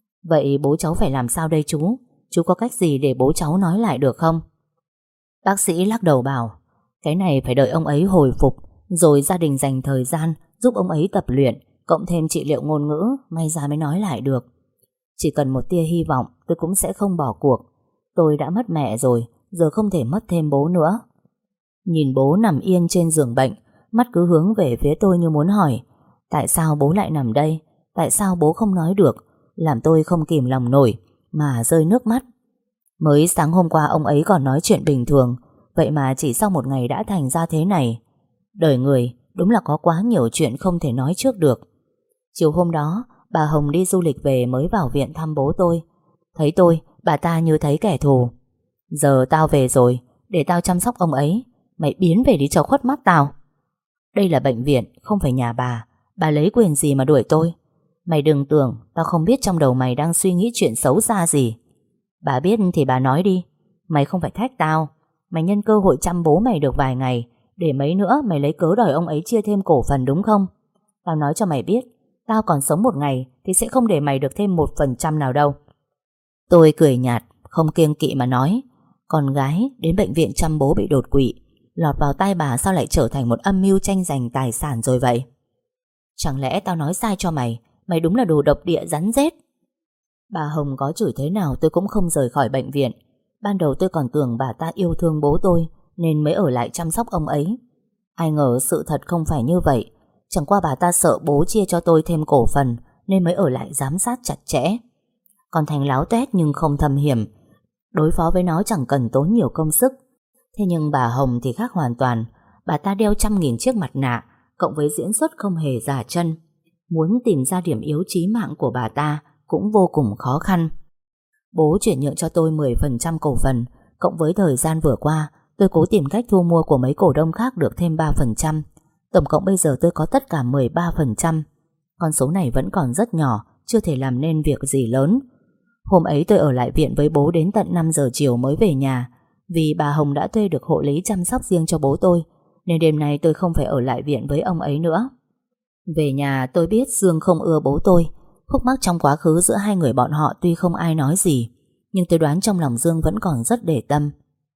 Vậy bố cháu phải làm sao đây chú? Chú có cách gì để bố cháu nói lại được không? Bác sĩ lắc đầu bảo: Cái này phải đợi ông ấy hồi phục, rồi gia đình dành thời gian giúp ông ấy tập luyện, cộng thêm trị liệu ngôn ngữ, may ra mới nói lại được. Chỉ cần một tia hy vọng, tôi cũng sẽ không bỏ cuộc. Tôi đã mất mẹ rồi, giờ không thể mất thêm bố nữa. Nhìn bố nằm yên trên giường bệnh, mắt cứ hướng về phía tôi như muốn hỏi: Tại sao bố lại nằm đây? Tại sao bố không nói được? Làm tôi không kìm lòng nổi mà rơi nước mắt. Mới sáng hôm qua ông ấy còn nói chuyện bình thường, vậy mà chỉ sau một ngày đã thành ra thế này. Đời người đúng là có quá nhiều chuyện không thể nói trước được. Chiều hôm đó, bà Hồng đi du lịch về mới vào viện thăm bố tôi. Thấy tôi, bà ta như thấy kẻ thù. Giờ tao về rồi, để tao chăm sóc ông ấy. Mày biến về đi cho khuất mắt tao. Đây là bệnh viện, không phải nhà bà lấy quyền gì mà đuổi tôi? Mày đừng tưởng tao không biết trong đầu mày đang suy nghĩ chuyện xấu xa gì. Bà biết thì bà nói đi. Mày không phải thách tao. Mày nhân cơ hội chăm bố mày được vài ngày, để mấy nữa mày lấy cớ đòi ông ấy chia thêm cổ phần đúng không? Tao nói cho mày biết, tao còn sống một ngày thì sẽ không để mày được thêm 1% nào đâu. Tôi cười nhạt, không kiêng kỵ mà nói: Con gái đến bệnh viện chăm bố bị đột quỵ, lọt vào tai bà sao lại trở thành một âm mưu tranh giành tài sản rồi vậy? Chẳng lẽ tao nói sai cho mày? Mày đúng là đồ độc địa rắn rết. Bà Hồng có chửi thế nào tôi cũng không rời khỏi bệnh viện. Ban đầu tôi còn tưởng bà ta yêu thương bố tôi nên mới ở lại chăm sóc ông ấy. Ai ngờ sự thật không phải như vậy. Chẳng qua bà ta sợ bố chia cho tôi thêm cổ phần nên mới ở lại giám sát chặt chẽ. Còn Thành láo tuét nhưng không thâm hiểm. Đối phó với nó chẳng cần tốn nhiều công sức. Thế nhưng bà Hồng thì khác hoàn toàn. Bà ta đeo 100.000 chiếc mặt nạ, cộng với diễn xuất không hề giả chân. Muốn tìm ra điểm yếu chí mạng của bà ta cũng vô cùng khó khăn. Bố chuyển nhượng cho tôi 10% cổ phần, cộng với thời gian vừa qua tôi cố tìm cách thu mua của mấy cổ đông khác được thêm 3%. Tổng cộng bây giờ tôi có tất cả 13%. Con số này vẫn còn rất nhỏ, chưa thể làm nên việc gì lớn. Hôm ấy tôi ở lại viện với bố đến tận 5 giờ chiều mới về nhà. Vì bà Hồng đã thuê được hộ lý chăm sóc riêng cho bố tôi, nên đêm nay tôi không phải ở lại viện với ông ấy nữa. Về nhà tôi biết Dương không ưa bố tôi. Khúc mắc trong quá khứ giữa hai người bọn họ tuy không ai nói gì, nhưng tôi đoán trong lòng Dương vẫn còn rất để tâm.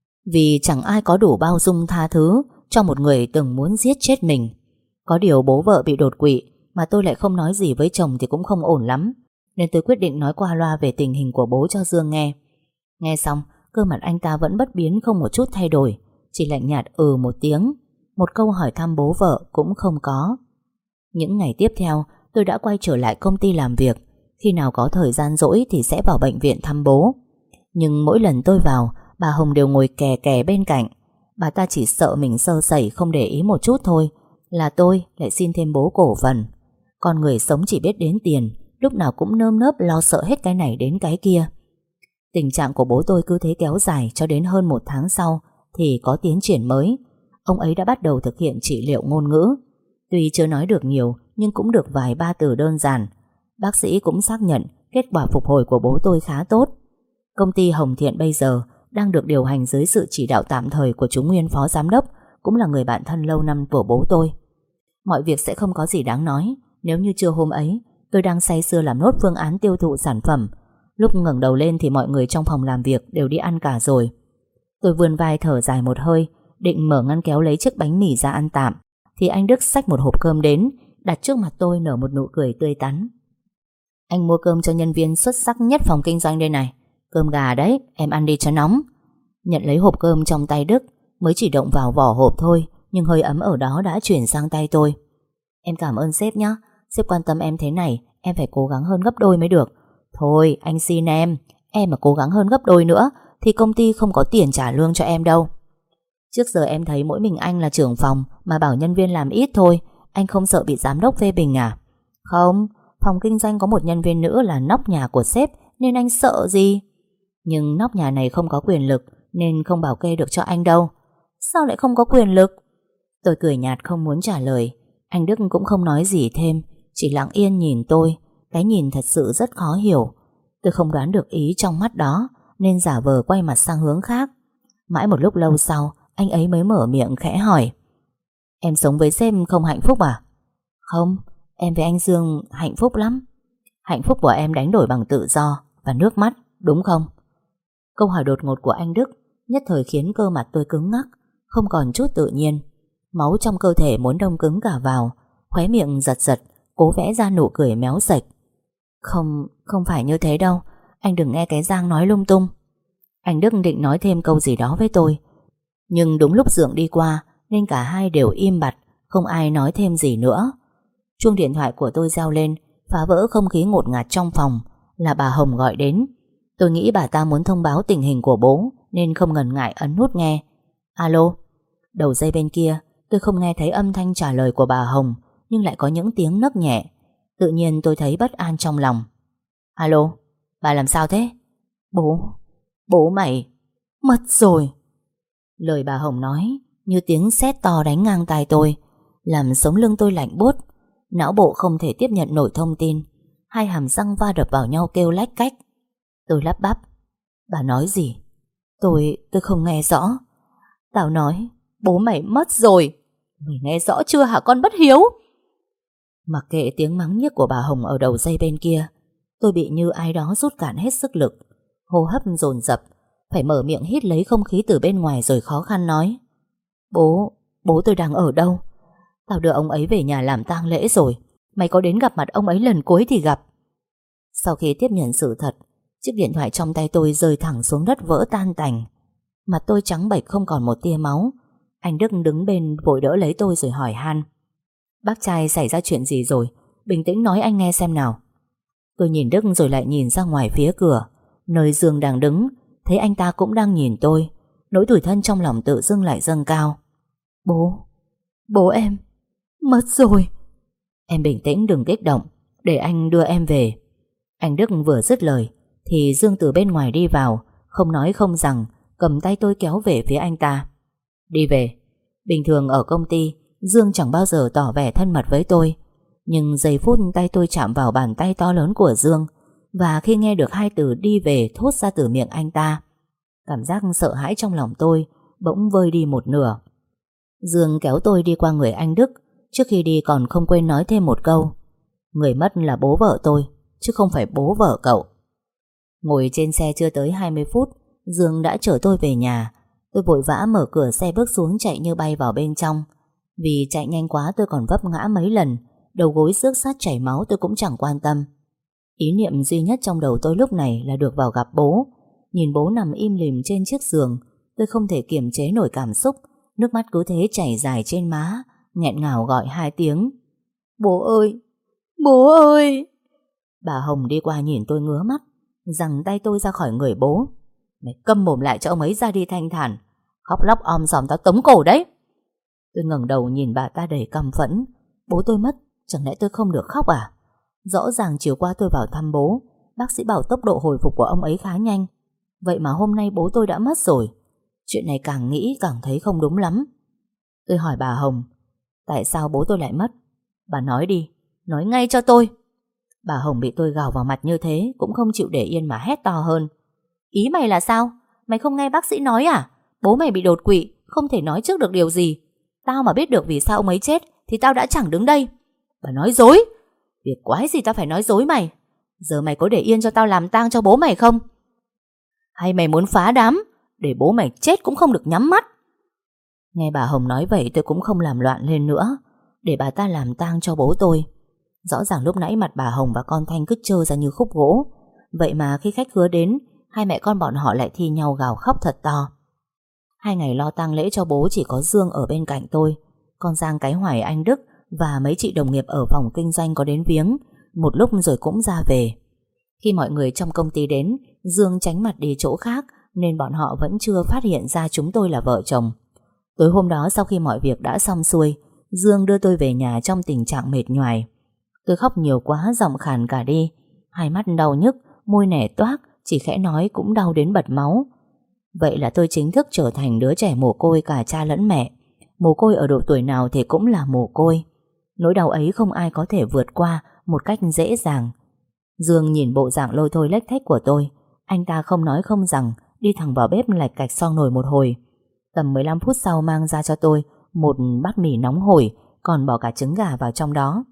Vì chẳng ai có đủ bao dung tha thứ cho một người từng muốn giết chết mình. Có điều bố vợ bị đột quỵ mà tôi lại không nói gì với chồng thì cũng không ổn lắm. nên tôi quyết định nói qua loa về tình hình của bố cho Dương nghe. Nghe xong, cơ mặt anh ta vẫn bất biến, không một chút thay đổi, chỉ lạnh nhạt một tiếng. Một câu hỏi thăm bố vợ cũng không có. Những ngày tiếp theo, tôi đã quay trở lại công ty làm việc. Khi nào có thời gian rỗi thì sẽ vào bệnh viện thăm bố. Nhưng mỗi lần tôi vào, bà Hồng đều ngồi kè kè bên cạnh. Bà ta chỉ sợ mình sơ sẩy không để ý một chút thôi là tôi lại xin thêm bố cổ phần. Con người sống chỉ biết đến tiền, lúc nào cũng nơm nớp lo sợ hết cái này đến cái kia. Tình trạng của bố tôi cứ thế kéo dài cho đến hơn 1 tháng sau thì có tiến triển mới. Ông ấy đã bắt đầu thực hiện trị liệu ngôn ngữ. Tuy chưa nói được nhiều nhưng cũng được vài ba từ đơn giản. Bác sĩ cũng xác nhận kết quả phục hồi của bố tôi khá tốt. Công ty Hồng Thiện bây giờ đang được điều hành dưới sự chỉ đạo tạm thời của chú Nguyên phó giám đốc, cũng là người bạn thân lâu năm của bố tôi. Mọi việc sẽ không có gì đáng nói nếu như trưa hôm ấy tôi đang say sưa làm nốt phương án tiêu thụ sản phẩm. Lúc ngẩng đầu lên thì mọi người trong phòng làm việc đều đi ăn cả rồi. Tôi vươn vai thở dài một hơi, định mở ngăn kéo lấy chiếc bánh mì ra ăn tạm, thì anh Đức xách một hộp cơm đến, đặt trước mặt tôi nở một nụ cười tươi tắn. Anh mua cơm cho nhân viên xuất sắc nhất phòng kinh doanh đây này. Cơm gà đấy, em ăn đi cho nóng. Nhận lấy hộp cơm trong tay Đức, mới chỉ động vào vỏ hộp thôi, nhưng hơi ấm ở đó đã chuyển sang tay tôi. Em cảm ơn sếp nhé. Sếp quan tâm em thế này, em phải cố gắng hơn gấp đôi mới được. Thôi, anh xin em mà cố gắng hơn gấp đôi nữa thì công ty không có tiền trả lương cho em đâu. Trước giờ em thấy mỗi mình anh là trưởng phòng mà bảo nhân viên làm ít thôi. Anh không sợ bị giám đốc phê bình à? Không, phòng kinh doanh có một nhân viên nữ là nóc nhà của sếp, nên anh sợ gì? Nhưng nóc nhà này không có quyền lực nên không bảo kê được cho anh đâu. Sao lại không có quyền lực? Tôi cười nhạt không muốn trả lời. Anh Đức cũng không nói gì thêm, chỉ lặng yên nhìn tôi. Cái nhìn thật sự rất khó hiểu. Tôi không đoán được ý trong mắt đó nên giả vờ quay mặt sang hướng khác. Mãi một lúc lâu sau, anh ấy mới mở miệng khẽ hỏi: Em sống với sếp không hạnh phúc à? Không, em với anh Dương hạnh phúc lắm. Hạnh phúc của em đánh đổi bằng tự do và nước mắt, đúng không? Câu hỏi đột ngột của anh Đức nhất thời khiến cơ mặt tôi cứng ngắc, không còn chút tự nhiên. Máu trong cơ thể muốn đông cứng cả vào, khóe miệng giật giật, cố vẽ ra nụ cười méo sạch. Không phải như thế đâu. Anh đừng nghe cái Giang nói lung tung. Anh Đức định nói thêm câu gì đó với tôi, nhưng đúng lúc Dượng đi qua nên cả hai đều im bặt, không ai nói thêm gì nữa. Chuông điện thoại của tôi reo lên, phá vỡ không khí ngột ngạt trong phòng. Là bà Hồng gọi đến. Tôi nghĩ bà ta muốn thông báo tình hình của bố nên không ngần ngại ấn nút nghe. Alo. Đầu dây bên kia tôi không nghe thấy âm thanh trả lời của bà Hồng, nhưng lại có những tiếng nấc nhẹ. Tự nhiên tôi thấy bất an trong lòng. Alo, bà làm sao thế? Bố mày mất rồi. Lời bà Hồng nói như tiếng sét to đánh ngang tai tôi, làm sống lưng tôi lạnh buốt. Não bộ không thể tiếp nhận nổi thông tin. Hai hàm răng va đập vào nhau kêu lách cách. Tôi lắp bắp: Bà nói gì? Tôi không nghe rõ. Tao nói bố mày mất rồi. Mày nghe rõ chưa hả con bất hiếu? Mặc kệ tiếng mắng nhiếc của bà Hồng ở đầu dây bên kia, tôi bị như ai đó rút cạn hết sức lực. Hô hấp dồn dập, phải mở miệng hít lấy không khí từ bên ngoài rồi khó khăn nói: Bố tôi đang ở đâu? Tao đưa ông ấy về nhà làm tang lễ rồi. Mày có đến gặp mặt ông ấy lần cuối thì gặp. Sau khi tiếp nhận sự thật, chiếc điện thoại trong tay tôi rơi thẳng xuống đất vỡ tan tành. Mặt tôi trắng bệch không còn một tia máu. Anh Đức đứng bên vội đỡ lấy tôi rồi hỏi han: Bác trai xảy ra chuyện gì rồi? Bình tĩnh nói anh nghe xem nào. Tôi nhìn Đức rồi lại nhìn ra ngoài phía cửa, nơi Dương đang đứng. Thấy anh ta cũng đang nhìn tôi. Nỗi tủi thân trong lòng tự dưng lại dâng cao. Bố em mất rồi. Em bình tĩnh đừng kích động, để anh đưa em về. Anh Đức vừa dứt lời thì Dương từ bên ngoài đi vào, không nói không rằng, cầm tay tôi kéo về phía anh ta. Đi về. Bình thường ở công ty Dương chẳng bao giờ tỏ vẻ thân mật với tôi, nhưng giây phút tay tôi chạm vào bàn tay to lớn của Dương, và khi nghe được hai từ đi về thốt ra từ miệng anh ta, cảm giác sợ hãi trong lòng tôi bỗng vơi đi một nửa. Dương kéo tôi đi qua người anh Đức. Trước khi đi còn không quên nói thêm một câu: Người mất là bố vợ tôi, chứ không phải bố vợ cậu. Ngồi trên xe chưa tới 20 phút, Dương đã chở tôi về nhà. Tôi vội vã mở cửa xe bước xuống chạy như bay vào bên trong. Vì chạy nhanh quá tôi còn vấp ngã mấy lần, đầu gối xước sát chảy máu tôi cũng chẳng quan tâm. Ý niệm duy nhất trong đầu tôi lúc này là được vào gặp bố. Nhìn bố nằm im lìm trên chiếc giường, tôi không thể kiềm chế nổi cảm xúc. Nước mắt cứ thế chảy dài trên má, nghẹn ngào gọi 2 tiếng. Bố ơi! Bố ơi! Bà Hồng đi qua nhìn tôi ngứa mắt, giằng tay tôi ra khỏi người bố. Mày câm mồm lại cho ông ấy ra đi thanh thản. Khóc lóc om sòm tao tống cổ đấy. Tôi ngẩng đầu nhìn bà ta đầy căm phẫn. Bố tôi mất, chẳng lẽ tôi không được khóc à? Rõ ràng chiều qua tôi vào thăm bố, bác sĩ bảo tốc độ hồi phục của ông ấy khá nhanh. Vậy mà hôm nay bố tôi đã mất rồi. Chuyện này càng nghĩ càng thấy không đúng lắm. Tôi hỏi bà Hồng, tại sao bố tôi lại mất? Bà nói đi, nói ngay cho tôi. Bà Hồng bị tôi gào vào mặt như thế cũng không chịu để yên mà hét to hơn. Ý mày là sao? Mày không nghe bác sĩ nói à? Bố mày bị đột quỵ, không thể nói trước được điều gì. Tao mà biết được vì sao ông ấy chết thì tao đã chẳng đứng đây. Bà nói dối. Việc quái gì tao phải nói dối mày? Giờ mày có để yên cho tao làm tang cho bố mày không? Hay mày muốn phá đám để bố mày chết cũng không được nhắm mắt? Nghe bà Hồng nói vậy tôi cũng không làm loạn lên nữa, để bà ta làm tang cho bố tôi. Rõ ràng lúc nãy mặt bà Hồng và con Thanh cứ trơ ra như khúc gỗ. Vậy mà khi khách khứa đến, hai mẹ con bọn họ lại thi nhau gào khóc thật to. 2 ngày lo tang lễ cho bố chỉ có Dương ở bên cạnh tôi. Con Giang cái Hoài, anh Đức và mấy chị đồng nghiệp ở phòng kinh doanh có đến viếng, một lúc rồi cũng ra về. Khi mọi người trong công ty đến, Dương tránh mặt đi chỗ khác nên bọn họ vẫn chưa phát hiện ra chúng tôi là vợ chồng. Tối hôm đó sau khi mọi việc đã xong xuôi, Dương đưa tôi về nhà trong tình trạng mệt nhoài. Tôi khóc nhiều quá giọng khàn cả đi, hai mắt đau nhức, môi nẻ toác, chỉ khẽ nói cũng đau đến bật máu. Vậy là tôi chính thức trở thành đứa trẻ mồ côi cả cha lẫn mẹ. Mồ côi ở độ tuổi nào thì cũng là mồ côi. Nỗi đau ấy không ai có thể vượt qua một cách dễ dàng. Dương nhìn bộ dạng lôi thôi lếch thếch của tôi, anh ta không nói không rằng đi thẳng vào bếp lạch cạch xoong nồi một hồi. Tầm 15 phút sau mang ra cho tôi một bát mì nóng hổi, còn bỏ cả trứng gà vào trong đó.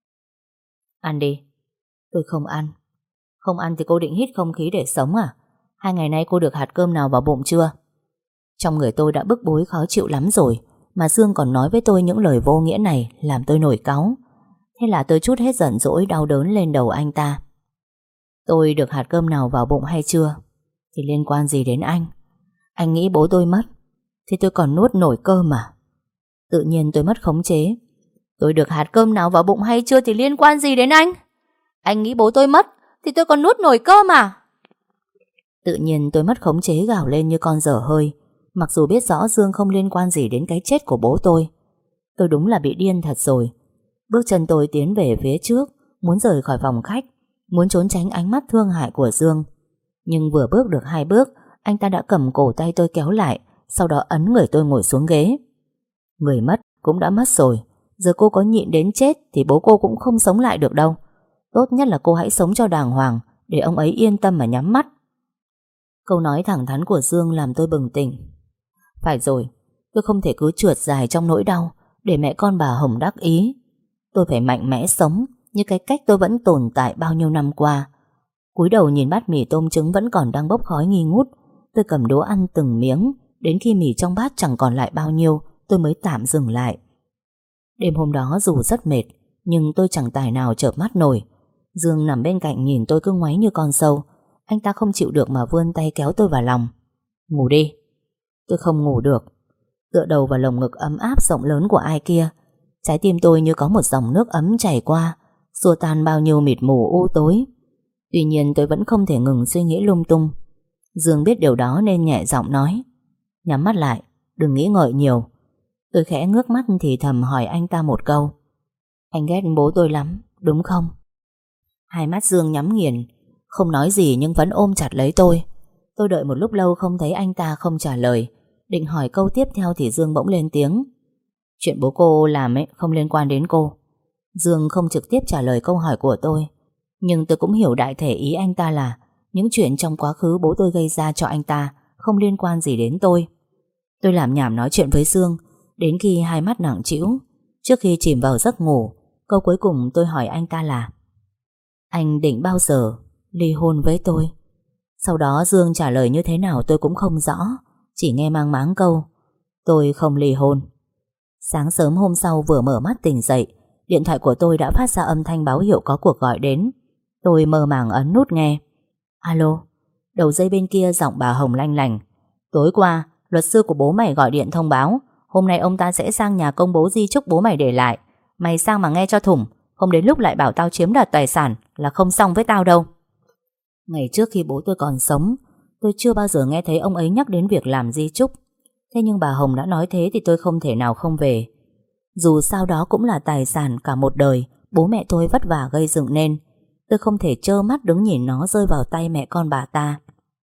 Ăn đi. Tôi không ăn. Không ăn thì cô định hít không khí để sống à? 2 ngày nay cô được hạt cơm nào vào bụng chưa? Trong người tôi đã bức bối khó chịu lắm rồi, mà Dương còn nói với tôi những lời vô nghĩa này làm tôi nổi cáu. Thế là tôi trút hết giận dỗi đau đớn lên đầu anh ta. Tôi được hạt cơm nào vào bụng hay chưa thì liên quan gì đến anh? Anh nghĩ bố tôi mất thì tôi còn nuốt nổi cơm à? Tự nhiên tôi mất khống chế. Tôi được hạt cơm nào vào bụng hay chưa thì liên quan gì đến anh? Anh nghĩ bố tôi mất thì tôi còn nuốt nổi cơm à? Tự nhiên tôi mất khống chế gào lên như con dở hơi, mặc dù biết rõ Dương không liên quan gì đến cái chết của bố tôi. Tôi đúng là bị điên thật rồi. Bước chân tôi tiến về phía trước, muốn rời khỏi phòng khách, muốn trốn tránh ánh mắt thương hại của Dương. Nhưng vừa bước được 2 bước, anh ta đã cầm cổ tay tôi kéo lại, sau đó ấn người tôi ngồi xuống ghế. Người mất cũng đã mất rồi, giờ cô có nhịn đến chết thì bố cô cũng không sống lại được đâu. Tốt nhất là cô hãy sống cho đàng hoàng, để ông ấy yên tâm mà nhắm mắt. Câu nói thẳng thắn của Dương làm tôi bừng tỉnh. Phải rồi, tôi không thể cứ trượt dài trong nỗi đau để mẹ con bà Hồng đắc ý. Tôi phải mạnh mẽ sống như cái cách tôi vẫn tồn tại bao nhiêu năm qua. Cúi đầu nhìn bát mì tôm trứng vẫn còn đang bốc khói nghi ngút. Tôi cầm đũa ăn từng miếng, đến khi mì trong bát chẳng còn lại bao nhiêu tôi mới tạm dừng lại. Đêm hôm đó dù rất mệt, nhưng tôi chẳng tài nào chợp mắt nổi. Dương nằm bên cạnh nhìn tôi cứ ngoáy như con sâu. Anh ta không chịu được mà vươn tay kéo tôi vào lòng. Ngủ đi. Tôi không ngủ được. Tựa đầu vào lồng ngực ấm áp rộng lớn của ai kia, trái tim tôi như có một dòng nước ấm chảy qua, xua tan bao nhiêu mịt mù u tối. Tuy nhiên tôi vẫn không thể ngừng suy nghĩ lung tung. Dương biết điều đó nên nhẹ giọng nói, nhắm mắt lại, đừng nghĩ ngợi nhiều. Tôi khẽ ngước mắt thì thầm hỏi anh ta một câu, anh ghét bố tôi lắm, đúng không? Hai mắt Dương nhắm nghiền, không nói gì nhưng vẫn ôm chặt lấy tôi. Tôi đợi một lúc lâu không thấy anh ta không trả lời, định hỏi câu tiếp theo thì Dương bỗng lên tiếng. Chuyện bố cô làm ấy không liên quan đến cô. Dương không trực tiếp trả lời câu hỏi của tôi, nhưng tôi cũng hiểu đại thể ý anh ta là những chuyện trong quá khứ bố tôi gây ra cho anh ta không liên quan gì đến tôi. Tôi làm nhảm nói chuyện với Dương đến khi hai mắt nặng trĩu. Trước khi chìm vào giấc ngủ, câu cuối cùng tôi hỏi anh ta là, anh định bao giờ ly hôn với tôi? Sau đó Dương trả lời như thế nào tôi cũng không rõ, chỉ nghe mang máng câu, tôi không ly hôn. Sáng sớm hôm sau vừa mở mắt tỉnh dậy, điện thoại của tôi đã phát ra âm thanh báo hiệu có cuộc gọi đến. Tôi mơ màng ấn nút nghe. Alo. Đầu dây bên kia giọng bà Hồng lanh lảnh. Tối qua luật sư của bố mày gọi điện thông báo hôm nay ông ta sẽ sang nhà công bố di chúc bố mày để lại. Mày sang mà nghe cho thủng, không đến lúc lại bảo tao chiếm đoạt tài sản là không xong với tao đâu. Ngày trước khi bố tôi còn sống, tôi chưa bao giờ nghe thấy ông ấy nhắc đến việc làm di chúc. Thế nhưng bà Hồng đã nói thế thì tôi không thể nào không về. Dù sao đó cũng là tài sản cả một đời bố mẹ tôi vất vả gây dựng nên. Tôi không thể trơ mắt đứng nhìn nó rơi vào tay mẹ con bà ta.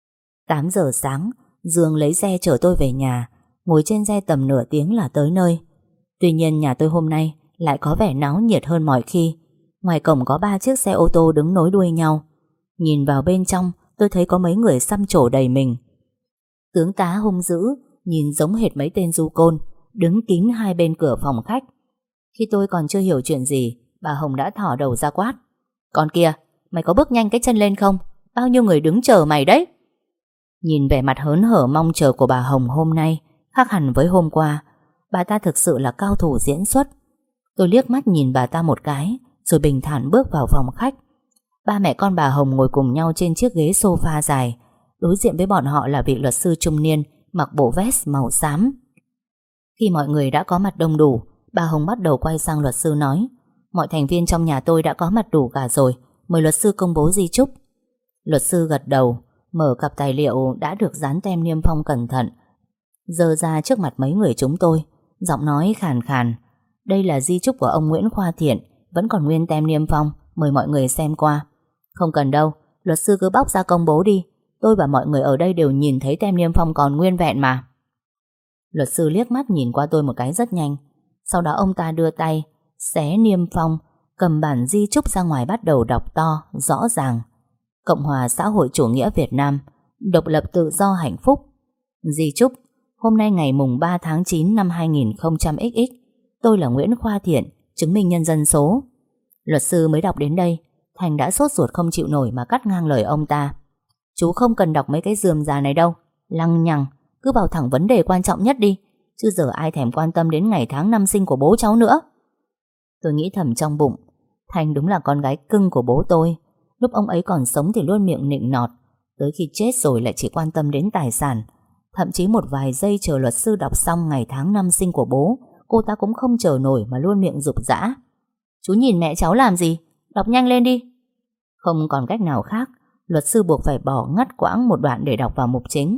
8 giờ sáng, Dương lấy xe chở tôi về nhà. Ngồi trên xe tầm nửa tiếng là tới nơi. Tuy nhiên nhà tôi hôm nay lại có vẻ náo nhiệt hơn mọi khi. Ngoài cổng có 3 chiếc xe ô tô đứng nối đuôi nhau. Nhìn vào bên trong, tôi thấy có mấy người xăm trổ đầy mình. Tướng tá hung dữ, nhìn giống hệt mấy tên du côn, đứng kín hai bên cửa phòng khách. Khi tôi còn chưa hiểu chuyện gì, bà Hồng đã thỏ đầu ra quát. Con kia, mày có bước nhanh cái chân lên không? Bao nhiêu người đứng chờ mày đấy. Nhìn vẻ mặt hớn hở mong chờ của bà Hồng hôm nay khác hẳn với hôm qua. Bà ta thực sự là cao thủ diễn xuất. Tôi liếc mắt nhìn bà ta một cái, rồi bình thản bước vào phòng khách. Ba mẹ con bà Hồng ngồi cùng nhau trên chiếc ghế sofa dài. Đối diện với bọn họ là vị luật sư trung niên mặc bộ vest màu xám. Khi mọi người đã có mặt đông đủ, bà Hồng bắt đầu quay sang luật sư nói: mọi thành viên trong nhà tôi đã có mặt đủ cả rồi, mời luật sư công bố di chúc. Luật sư gật đầu, mở cặp tài liệu đã được dán tem niêm phong cẩn thận, giơ ra trước mặt mấy người chúng tôi, giọng nói khàn khàn. Đây là di chúc của ông Nguyễn Khoa Thiện, vẫn còn nguyên tem niêm phong, mời mọi người xem qua. Không cần đâu, luật sư cứ bóc ra công bố đi. Tôi và mọi người ở đây đều nhìn thấy tem niêm phong còn nguyên vẹn mà. Luật sư liếc mắt nhìn qua tôi một cái rất nhanh. Sau đó ông ta đưa tay xé niêm phong, cầm bản di chúc ra ngoài bắt đầu đọc to, rõ ràng. Cộng hòa xã hội chủ nghĩa Việt Nam, độc lập tự do hạnh phúc. Di chúc: hôm nay ngày mùng 3 tháng 9 năm 2000XX, tôi là Nguyễn Khoa Thiện, chứng minh nhân dân số. Luật sư mới đọc đến đây, Thành đã sốt ruột không chịu nổi mà cắt ngang lời ông ta. Chú không cần đọc mấy cái rườm rà này đâu, lăng nhằng, cứ vào thẳng vấn đề quan trọng nhất đi, chứ giờ ai thèm quan tâm đến ngày tháng năm sinh của bố cháu nữa. Tôi nghĩ thầm trong bụng, Thành đúng là con gái cưng của bố tôi. Lúc ông ấy còn sống thì luôn miệng nịnh nọt, tới khi chết rồi lại chỉ quan tâm đến tài sản. Thậm chí một vài giây chờ luật sư đọc xong ngày tháng năm sinh của bố, cô ta cũng không chờ nổi mà luôn miệng giục giã. Chú nhìn mẹ cháu làm gì? Đọc nhanh lên đi. Không còn cách nào khác, luật sư buộc phải bỏ ngắt quãng một đoạn để đọc vào mục chính.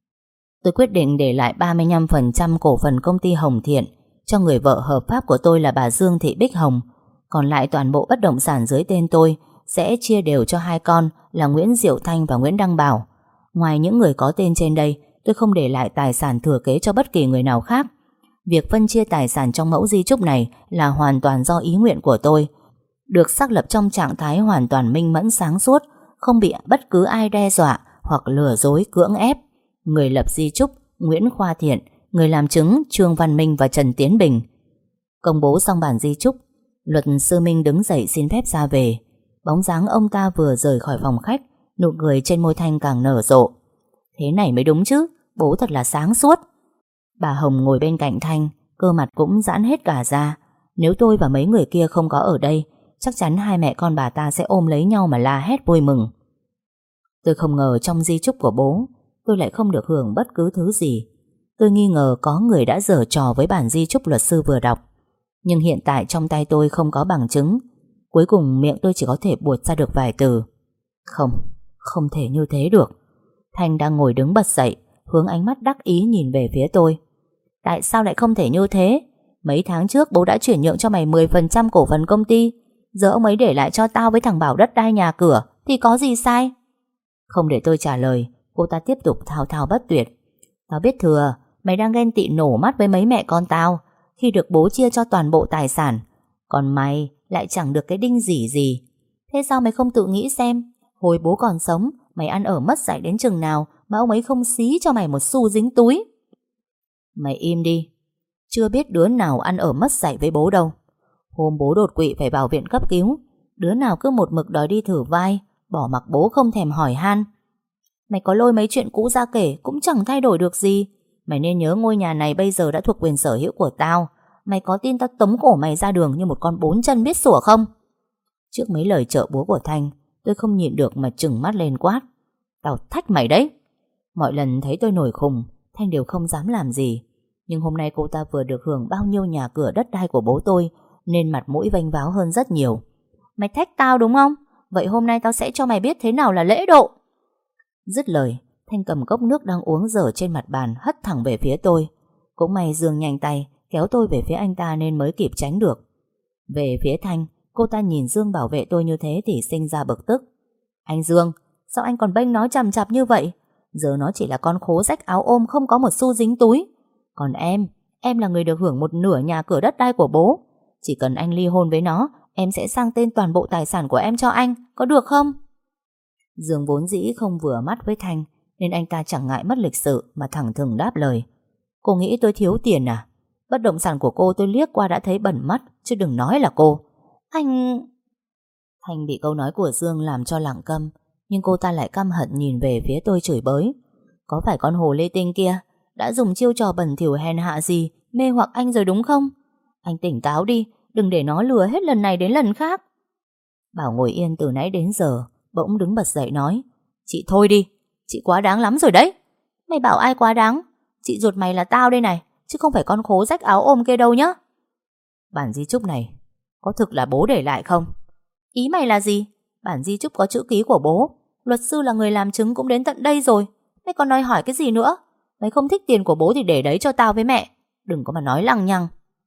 Tôi quyết định để lại 35% cổ phần công ty Hồng Thiện cho người vợ hợp pháp của tôi là bà Dương Thị Bích Hồng. Còn lại toàn bộ bất động sản dưới tên tôi sẽ chia đều cho hai con là Nguyễn Diệu Thanh và Nguyễn Đăng Bảo. Ngoài những người có tên trên đây, tôi không để lại tài sản thừa kế cho bất kỳ người nào khác. Việc phân chia tài sản trong mẫu di chúc này là hoàn toàn do ý nguyện của tôi, được xác lập trong trạng thái hoàn toàn minh mẫn sáng suốt, không bị bất cứ ai đe dọa hoặc lừa dối cưỡng ép. Người lập di chúc Nguyễn Khoa Thiện, người làm chứng Trương Văn Minh và Trần Tiến Bình. Công bố xong bản di chúc, luật sư Minh đứng dậy xin phép ra về. Bóng dáng ông ta vừa rời khỏi phòng khách, nụ cười trên môi Thanh càng nở rộ. Thế này mới đúng chứ, bố thật là sáng suốt. Bà Hồng ngồi bên cạnh Thanh, cơ mặt cũng giãn hết cả ra. Nếu tôi và mấy người kia không có ở đây, chắc chắn hai mẹ con bà ta sẽ ôm lấy nhau mà la hét vui mừng. Tôi không ngờ trong di chúc của bố tôi lại không được hưởng bất cứ thứ gì. Tôi nghi ngờ có người đã giở trò với bản di chúc luật sư vừa đọc. Nhưng hiện tại trong tay tôi không có bằng chứng. Cuối cùng miệng tôi chỉ có thể buột ra được vài từ. Không, không thể như thế được. Thanh đang ngồi đứng bật dậy, hướng ánh mắt đắc ý nhìn về phía tôi. Tại sao lại không thể như thế? Mấy tháng trước bố đã chuyển nhượng cho mày 10% cổ phần công ty. Giờ ông ấy để lại cho tao với thằng Bảo đất đai nhà cửa thì có gì sai? Không để tôi trả lời, cô ta tiếp tục thao thao bất tuyệt. Tao biết thừa, mày đang ghen tị nổ mắt với mấy mẹ con tao khi được bố chia cho toàn bộ tài sản. Còn mày lại chẳng được cái đinh gì gì. Thế sao mày không tự nghĩ xem, hồi bố còn sống mày ăn ở mất dạy đến chừng nào mà ông ấy không xí cho mày một xu dính túi? Mày im đi. Chưa biết đứa nào ăn ở mất dạy với bố đâu. Hôm bố đột quỵ phải vào viện cấp cứu, đứa nào cứ một mực đòi đi thử vai, bỏ mặc bố không thèm hỏi han. Mày có lôi mấy chuyện cũ ra kể cũng chẳng thay đổi được gì. Mày nên nhớ ngôi nhà này bây giờ đã thuộc quyền sở hữu của tao. Mày có tin tao tống cổ mày ra đường như một con bốn chân biết sủa không? Trước mấy lời trợ búa của Thanh, Tôi không nhịn được mà trừng mắt lên quát: Tao thách mày đấy. Mọi lần thấy tôi nổi khùng, Thanh đều không dám làm gì. Nhưng hôm nay cô ta vừa được hưởng bao nhiêu nhà cửa đất đai của bố tôi, nên mặt mũi vênh váo hơn rất nhiều. Mày thách tao đúng không? Vậy hôm nay tao sẽ cho mày biết thế nào là lễ độ. Dứt lời, Thanh cầm cốc nước đang uống dở trên mặt bàn hất thẳng về phía tôi. Cũng may Dương nhanh tay kéo tôi về phía anh ta nên mới kịp tránh được. Về phía Thanh, cô ta nhìn Dương bảo vệ tôi như thế thì sinh ra bực tức. Anh Dương, sao anh còn bênh nó chằm chặp như vậy? Giờ nó chỉ là con khố rách áo ôm không có một xu dính túi. Còn em là người được hưởng một nửa nhà cửa đất đai của bố. Chỉ cần anh ly hôn với nó, em sẽ sang tên toàn bộ tài sản của em cho anh, có được không? Dương vốn dĩ không vừa mắt với Thanh, nên anh ta chẳng ngại mất lịch sự mà thẳng thừng đáp lời. Cô nghĩ tôi thiếu tiền à? Bất động sản của cô tôi liếc qua đã thấy bẩn mắt, chứ đừng nói là cô. Anh... Thanh bị câu nói của Dương làm cho lặng câm, nhưng cô ta lại căm hận nhìn về phía tôi chửi bới. Có phải con hồ lê tinh kia đã dùng chiêu trò bẩn thỉu hèn hạ gì mê hoặc anh rồi đúng không? Anh tỉnh táo đi, đừng để nó lừa hết lần này đến lần khác. Bảo ngồi yên từ nãy đến giờ bỗng đứng bật dậy nói: Chị thôi đi, chị quá đáng lắm rồi đấy. Mày bảo ai quá đáng? Chị ruột mày là tao đây này, chứ không phải con khố rách áo ôm kia đâu nhá. Bản di chúc này có thực là bố để lại không? Ý mày là gì? Bản di chúc có chữ ký của bố, luật sư là người làm chứng cũng đến tận đây rồi. Mày còn đòi hỏi cái gì nữa? Mày không thích tiền của bố thì để đấy cho tao với mẹ, đừng có mà nói lăng nhăng.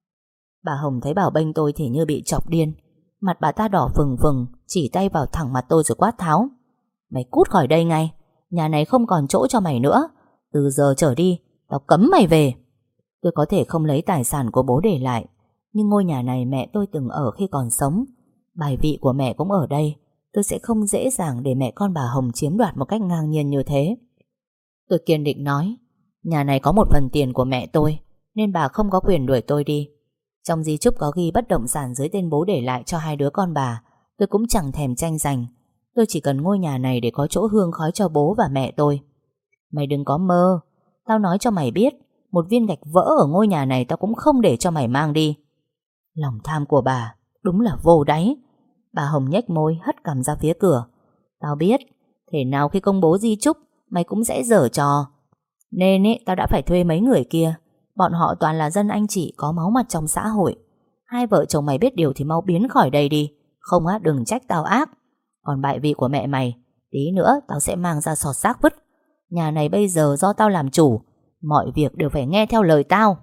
Bà Hồng thấy Bảo bênh tôi thì như bị chọc điên. Mặt bà ta đỏ phừng phừng, chỉ tay vào thẳng mặt tôi rồi quát tháo: Mày cút khỏi đây ngay, nhà này không còn chỗ cho mày nữa. Từ giờ trở đi, tao cấm mày về. Tôi có thể không lấy tài sản của bố để lại, nhưng ngôi nhà này mẹ tôi từng ở khi còn sống. Bài vị của mẹ cũng ở đây. Tôi sẽ không dễ dàng để mẹ con bà Hồng chiếm đoạt một cách ngang nhiên như thế. Tôi kiên định nói: Nhà này có một phần tiền của mẹ tôi, nên bà không có quyền đuổi tôi đi. Trong di chúc có ghi bất động sản dưới tên bố để lại cho hai đứa con bà. Tôi cũng chẳng thèm tranh giành. Tôi chỉ cần ngôi nhà này để có chỗ hương khói cho bố và mẹ tôi. Mày đừng có mơ. Tao nói cho mày biết, một viên gạch vỡ ở ngôi nhà này tao cũng không để cho mày mang đi. Lòng tham của bà đúng là vô đáy. Bà Hồng nhếch môi hất cằm ra phía cửa. Tao biết, thể nào khi công bố di chúc mày cũng sẽ giở trò. Nên tao đã phải thuê mấy người kia. Bọn họ toàn là dân anh chị có máu mặt trong xã hội. Hai vợ chồng mày biết điều thì mau biến khỏi đây đi. Không á, đừng trách tao ác. Còn bại vị của mẹ mày, tí nữa tao sẽ mang ra sọt xác vứt. Nhà này bây giờ do tao làm chủ, mọi việc đều phải nghe theo lời tao.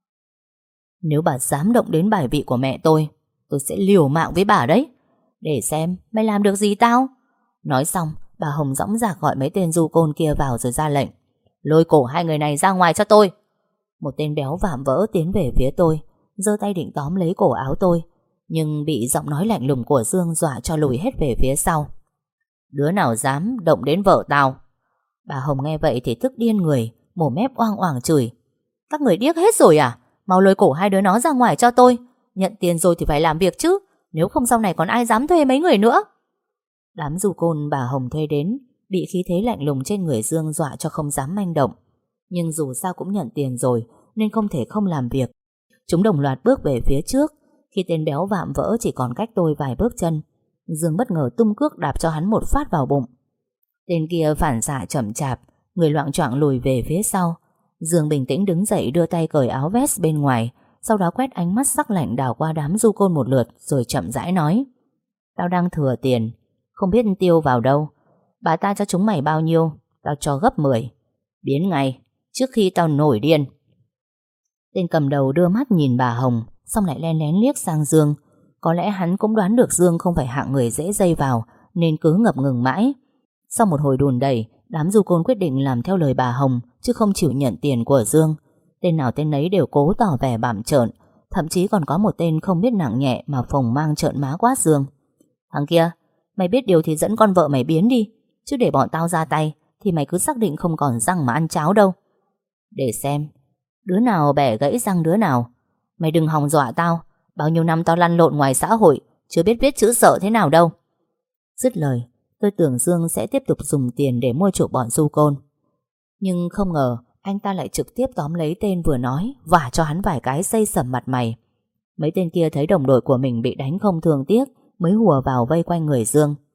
Nếu bà dám động đến bài vị của mẹ tôi sẽ liều mạng với bà đấy. Để xem mày làm được gì tao. Nói xong, bà Hồng dõng dạc gọi mấy tên du côn kia vào rồi ra lệnh: Lôi cổ hai người này ra ngoài cho tôi. Một tên béo vạm vỡ tiến về phía tôi, giơ tay định tóm lấy cổ áo tôi, nhưng bị giọng nói lạnh lùng của Dương dọa cho lùi hết về phía sau. Đứa nào dám động đến vợ tao? Bà Hồng nghe vậy thì tức điên người, mồm mép oang oàng chửi: Các người điếc hết rồi à? Mau lôi cổ hai đứa nó ra ngoài cho tôi. Nhận tiền rồi thì phải làm việc chứ, nếu không sau này còn ai dám thuê mấy người nữa. Đám du côn bà Hồng thuê đến bị khí thế lạnh lùng trên người Dương dọa cho không dám manh động. Nhưng dù sao cũng nhận tiền rồi nên không thể không làm việc. Chúng đồng loạt bước về phía trước. Khi tên béo vạm vỡ chỉ còn cách tôi vài bước chân, Dương bất ngờ tung cước đạp cho hắn một phát vào bụng. Tên kia phản xạ chậm chạp, người loạng choạng lùi về phía sau. Dương bình tĩnh đứng dậy đưa tay cởi áo vest bên ngoài, sau đó quét ánh mắt sắc lạnh đảo qua đám du côn một lượt rồi chậm rãi nói: Tao đang thừa tiền, không biết tiêu vào đâu. Bà ta cho chúng mày bao nhiêu, tao cho gấp 10. Biến ngay, trước khi tao nổi điên. Tên cầm đầu đưa mắt nhìn bà Hồng, xong lại len lén liếc sang Dương. Có lẽ hắn cũng đoán được Dương không phải hạng người dễ dây vào, nên cứ ngập ngừng mãi. Sau một hồi đùn đẩy, đám du côn quyết định làm theo lời bà Hồng, chứ không chịu nhận tiền của Dương. Tên nào tên nấy đều cố tỏ vẻ bặm trợn, thậm chí còn có một tên không biết nặng nhẹ mà phồng mang trợn má quát Dương: Thằng kia, mày biết điều thì dẫn con vợ mày biến đi, chứ để bọn tao ra tay thì mày cứ xác định không còn răng mà ăn cháo đâu. Để xem đứa nào bẻ gãy răng đứa nào. Mày đừng hòng dọa tao, bao nhiêu năm tao lăn lộn ngoài xã hội, chưa biết viết chữ sợ thế nào đâu. Dứt lời, tôi tưởng Dương sẽ tiếp tục dùng tiền để mua chuộc bọn du côn. Nhưng không ngờ anh ta lại trực tiếp tóm lấy tên vừa nói, vả cho hắn vài cái xây sẩm mặt mày. Mấy tên kia thấy đồng đội của mình bị đánh không thương tiếc, mới hùa vào vây quanh người Dương.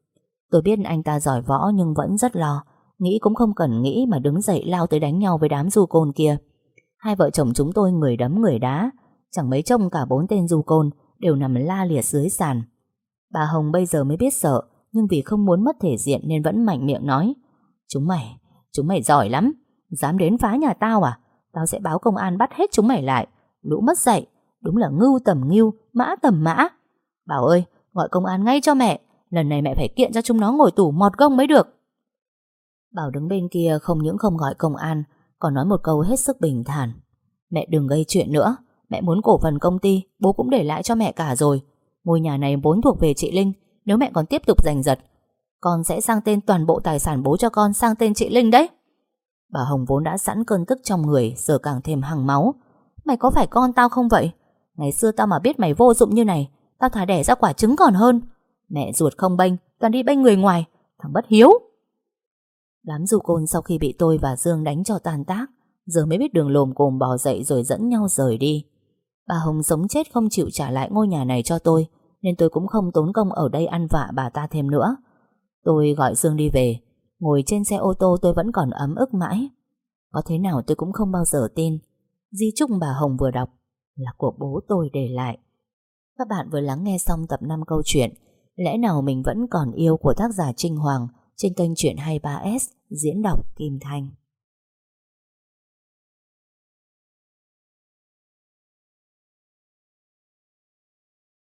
Tôi biết anh ta giỏi võ nhưng vẫn rất lo. Nghĩ cũng không cần nghĩ mà đứng dậy lao tới đánh nhau với đám du côn kia. Hai vợ chồng chúng tôi người đấm người đá. Chẳng mấy trông cả 4 tên du côn đều nằm la liệt dưới sàn. Bà Hồng bây giờ mới biết sợ, nhưng vì không muốn mất thể diện nên vẫn mạnh miệng nói: Chúng mày giỏi lắm. Dám đến phá nhà tao à? Tao sẽ báo công an bắt hết chúng mày lại. Lũ mất dạy. Đúng là ngưu tầm ngưu, mã tầm mã. Bảo ơi, gọi công an ngay cho mẹ. Lần này mẹ phải kiện cho chúng nó ngồi tù mọt gông mới được. Bảo đứng bên kia không những không gọi công an, còn nói một câu hết sức bình thản: Mẹ đừng gây chuyện nữa. Mẹ muốn cổ phần công ty, bố cũng để lại cho mẹ cả rồi. Ngôi nhà này vốn thuộc về chị Linh. Nếu mẹ còn tiếp tục giành giật, con sẽ sang tên toàn bộ tài sản bố cho con sang tên chị Linh đấy. Bà Hồng vốn đã sẵn cơn tức trong người, giờ càng thêm hằng máu. Mày có phải con tao không vậy? Ngày xưa tao mà biết mày vô dụng như này, tao thà đẻ ra quả trứng còn hơn. Mẹ ruột không bênh, toàn đi bênh người ngoài. Thằng bất hiếu. Đám du côn sau khi bị tôi và Dương đánh cho tan tác, giờ mới biết đường lồm cồm bò dậy rồi dẫn nhau rời đi. Bà Hồng sống chết không chịu trả lại ngôi nhà này cho tôi, nên tôi cũng không tốn công ở đây ăn vạ bà ta thêm nữa. Tôi gọi Dương đi về. Ngồi trên xe ô tô tôi vẫn còn ấm ức mãi. Có thế nào tôi cũng không bao giờ tin di chúc bà Hồng vừa đọc là của bố tôi để lại. Các bạn vừa lắng nghe xong tập 5 câu chuyện Lẽ nào mình vẫn còn yêu của tác giả Trinh Hoàng trên kênh Chuyện 23S diễn đọc Kim Thanh.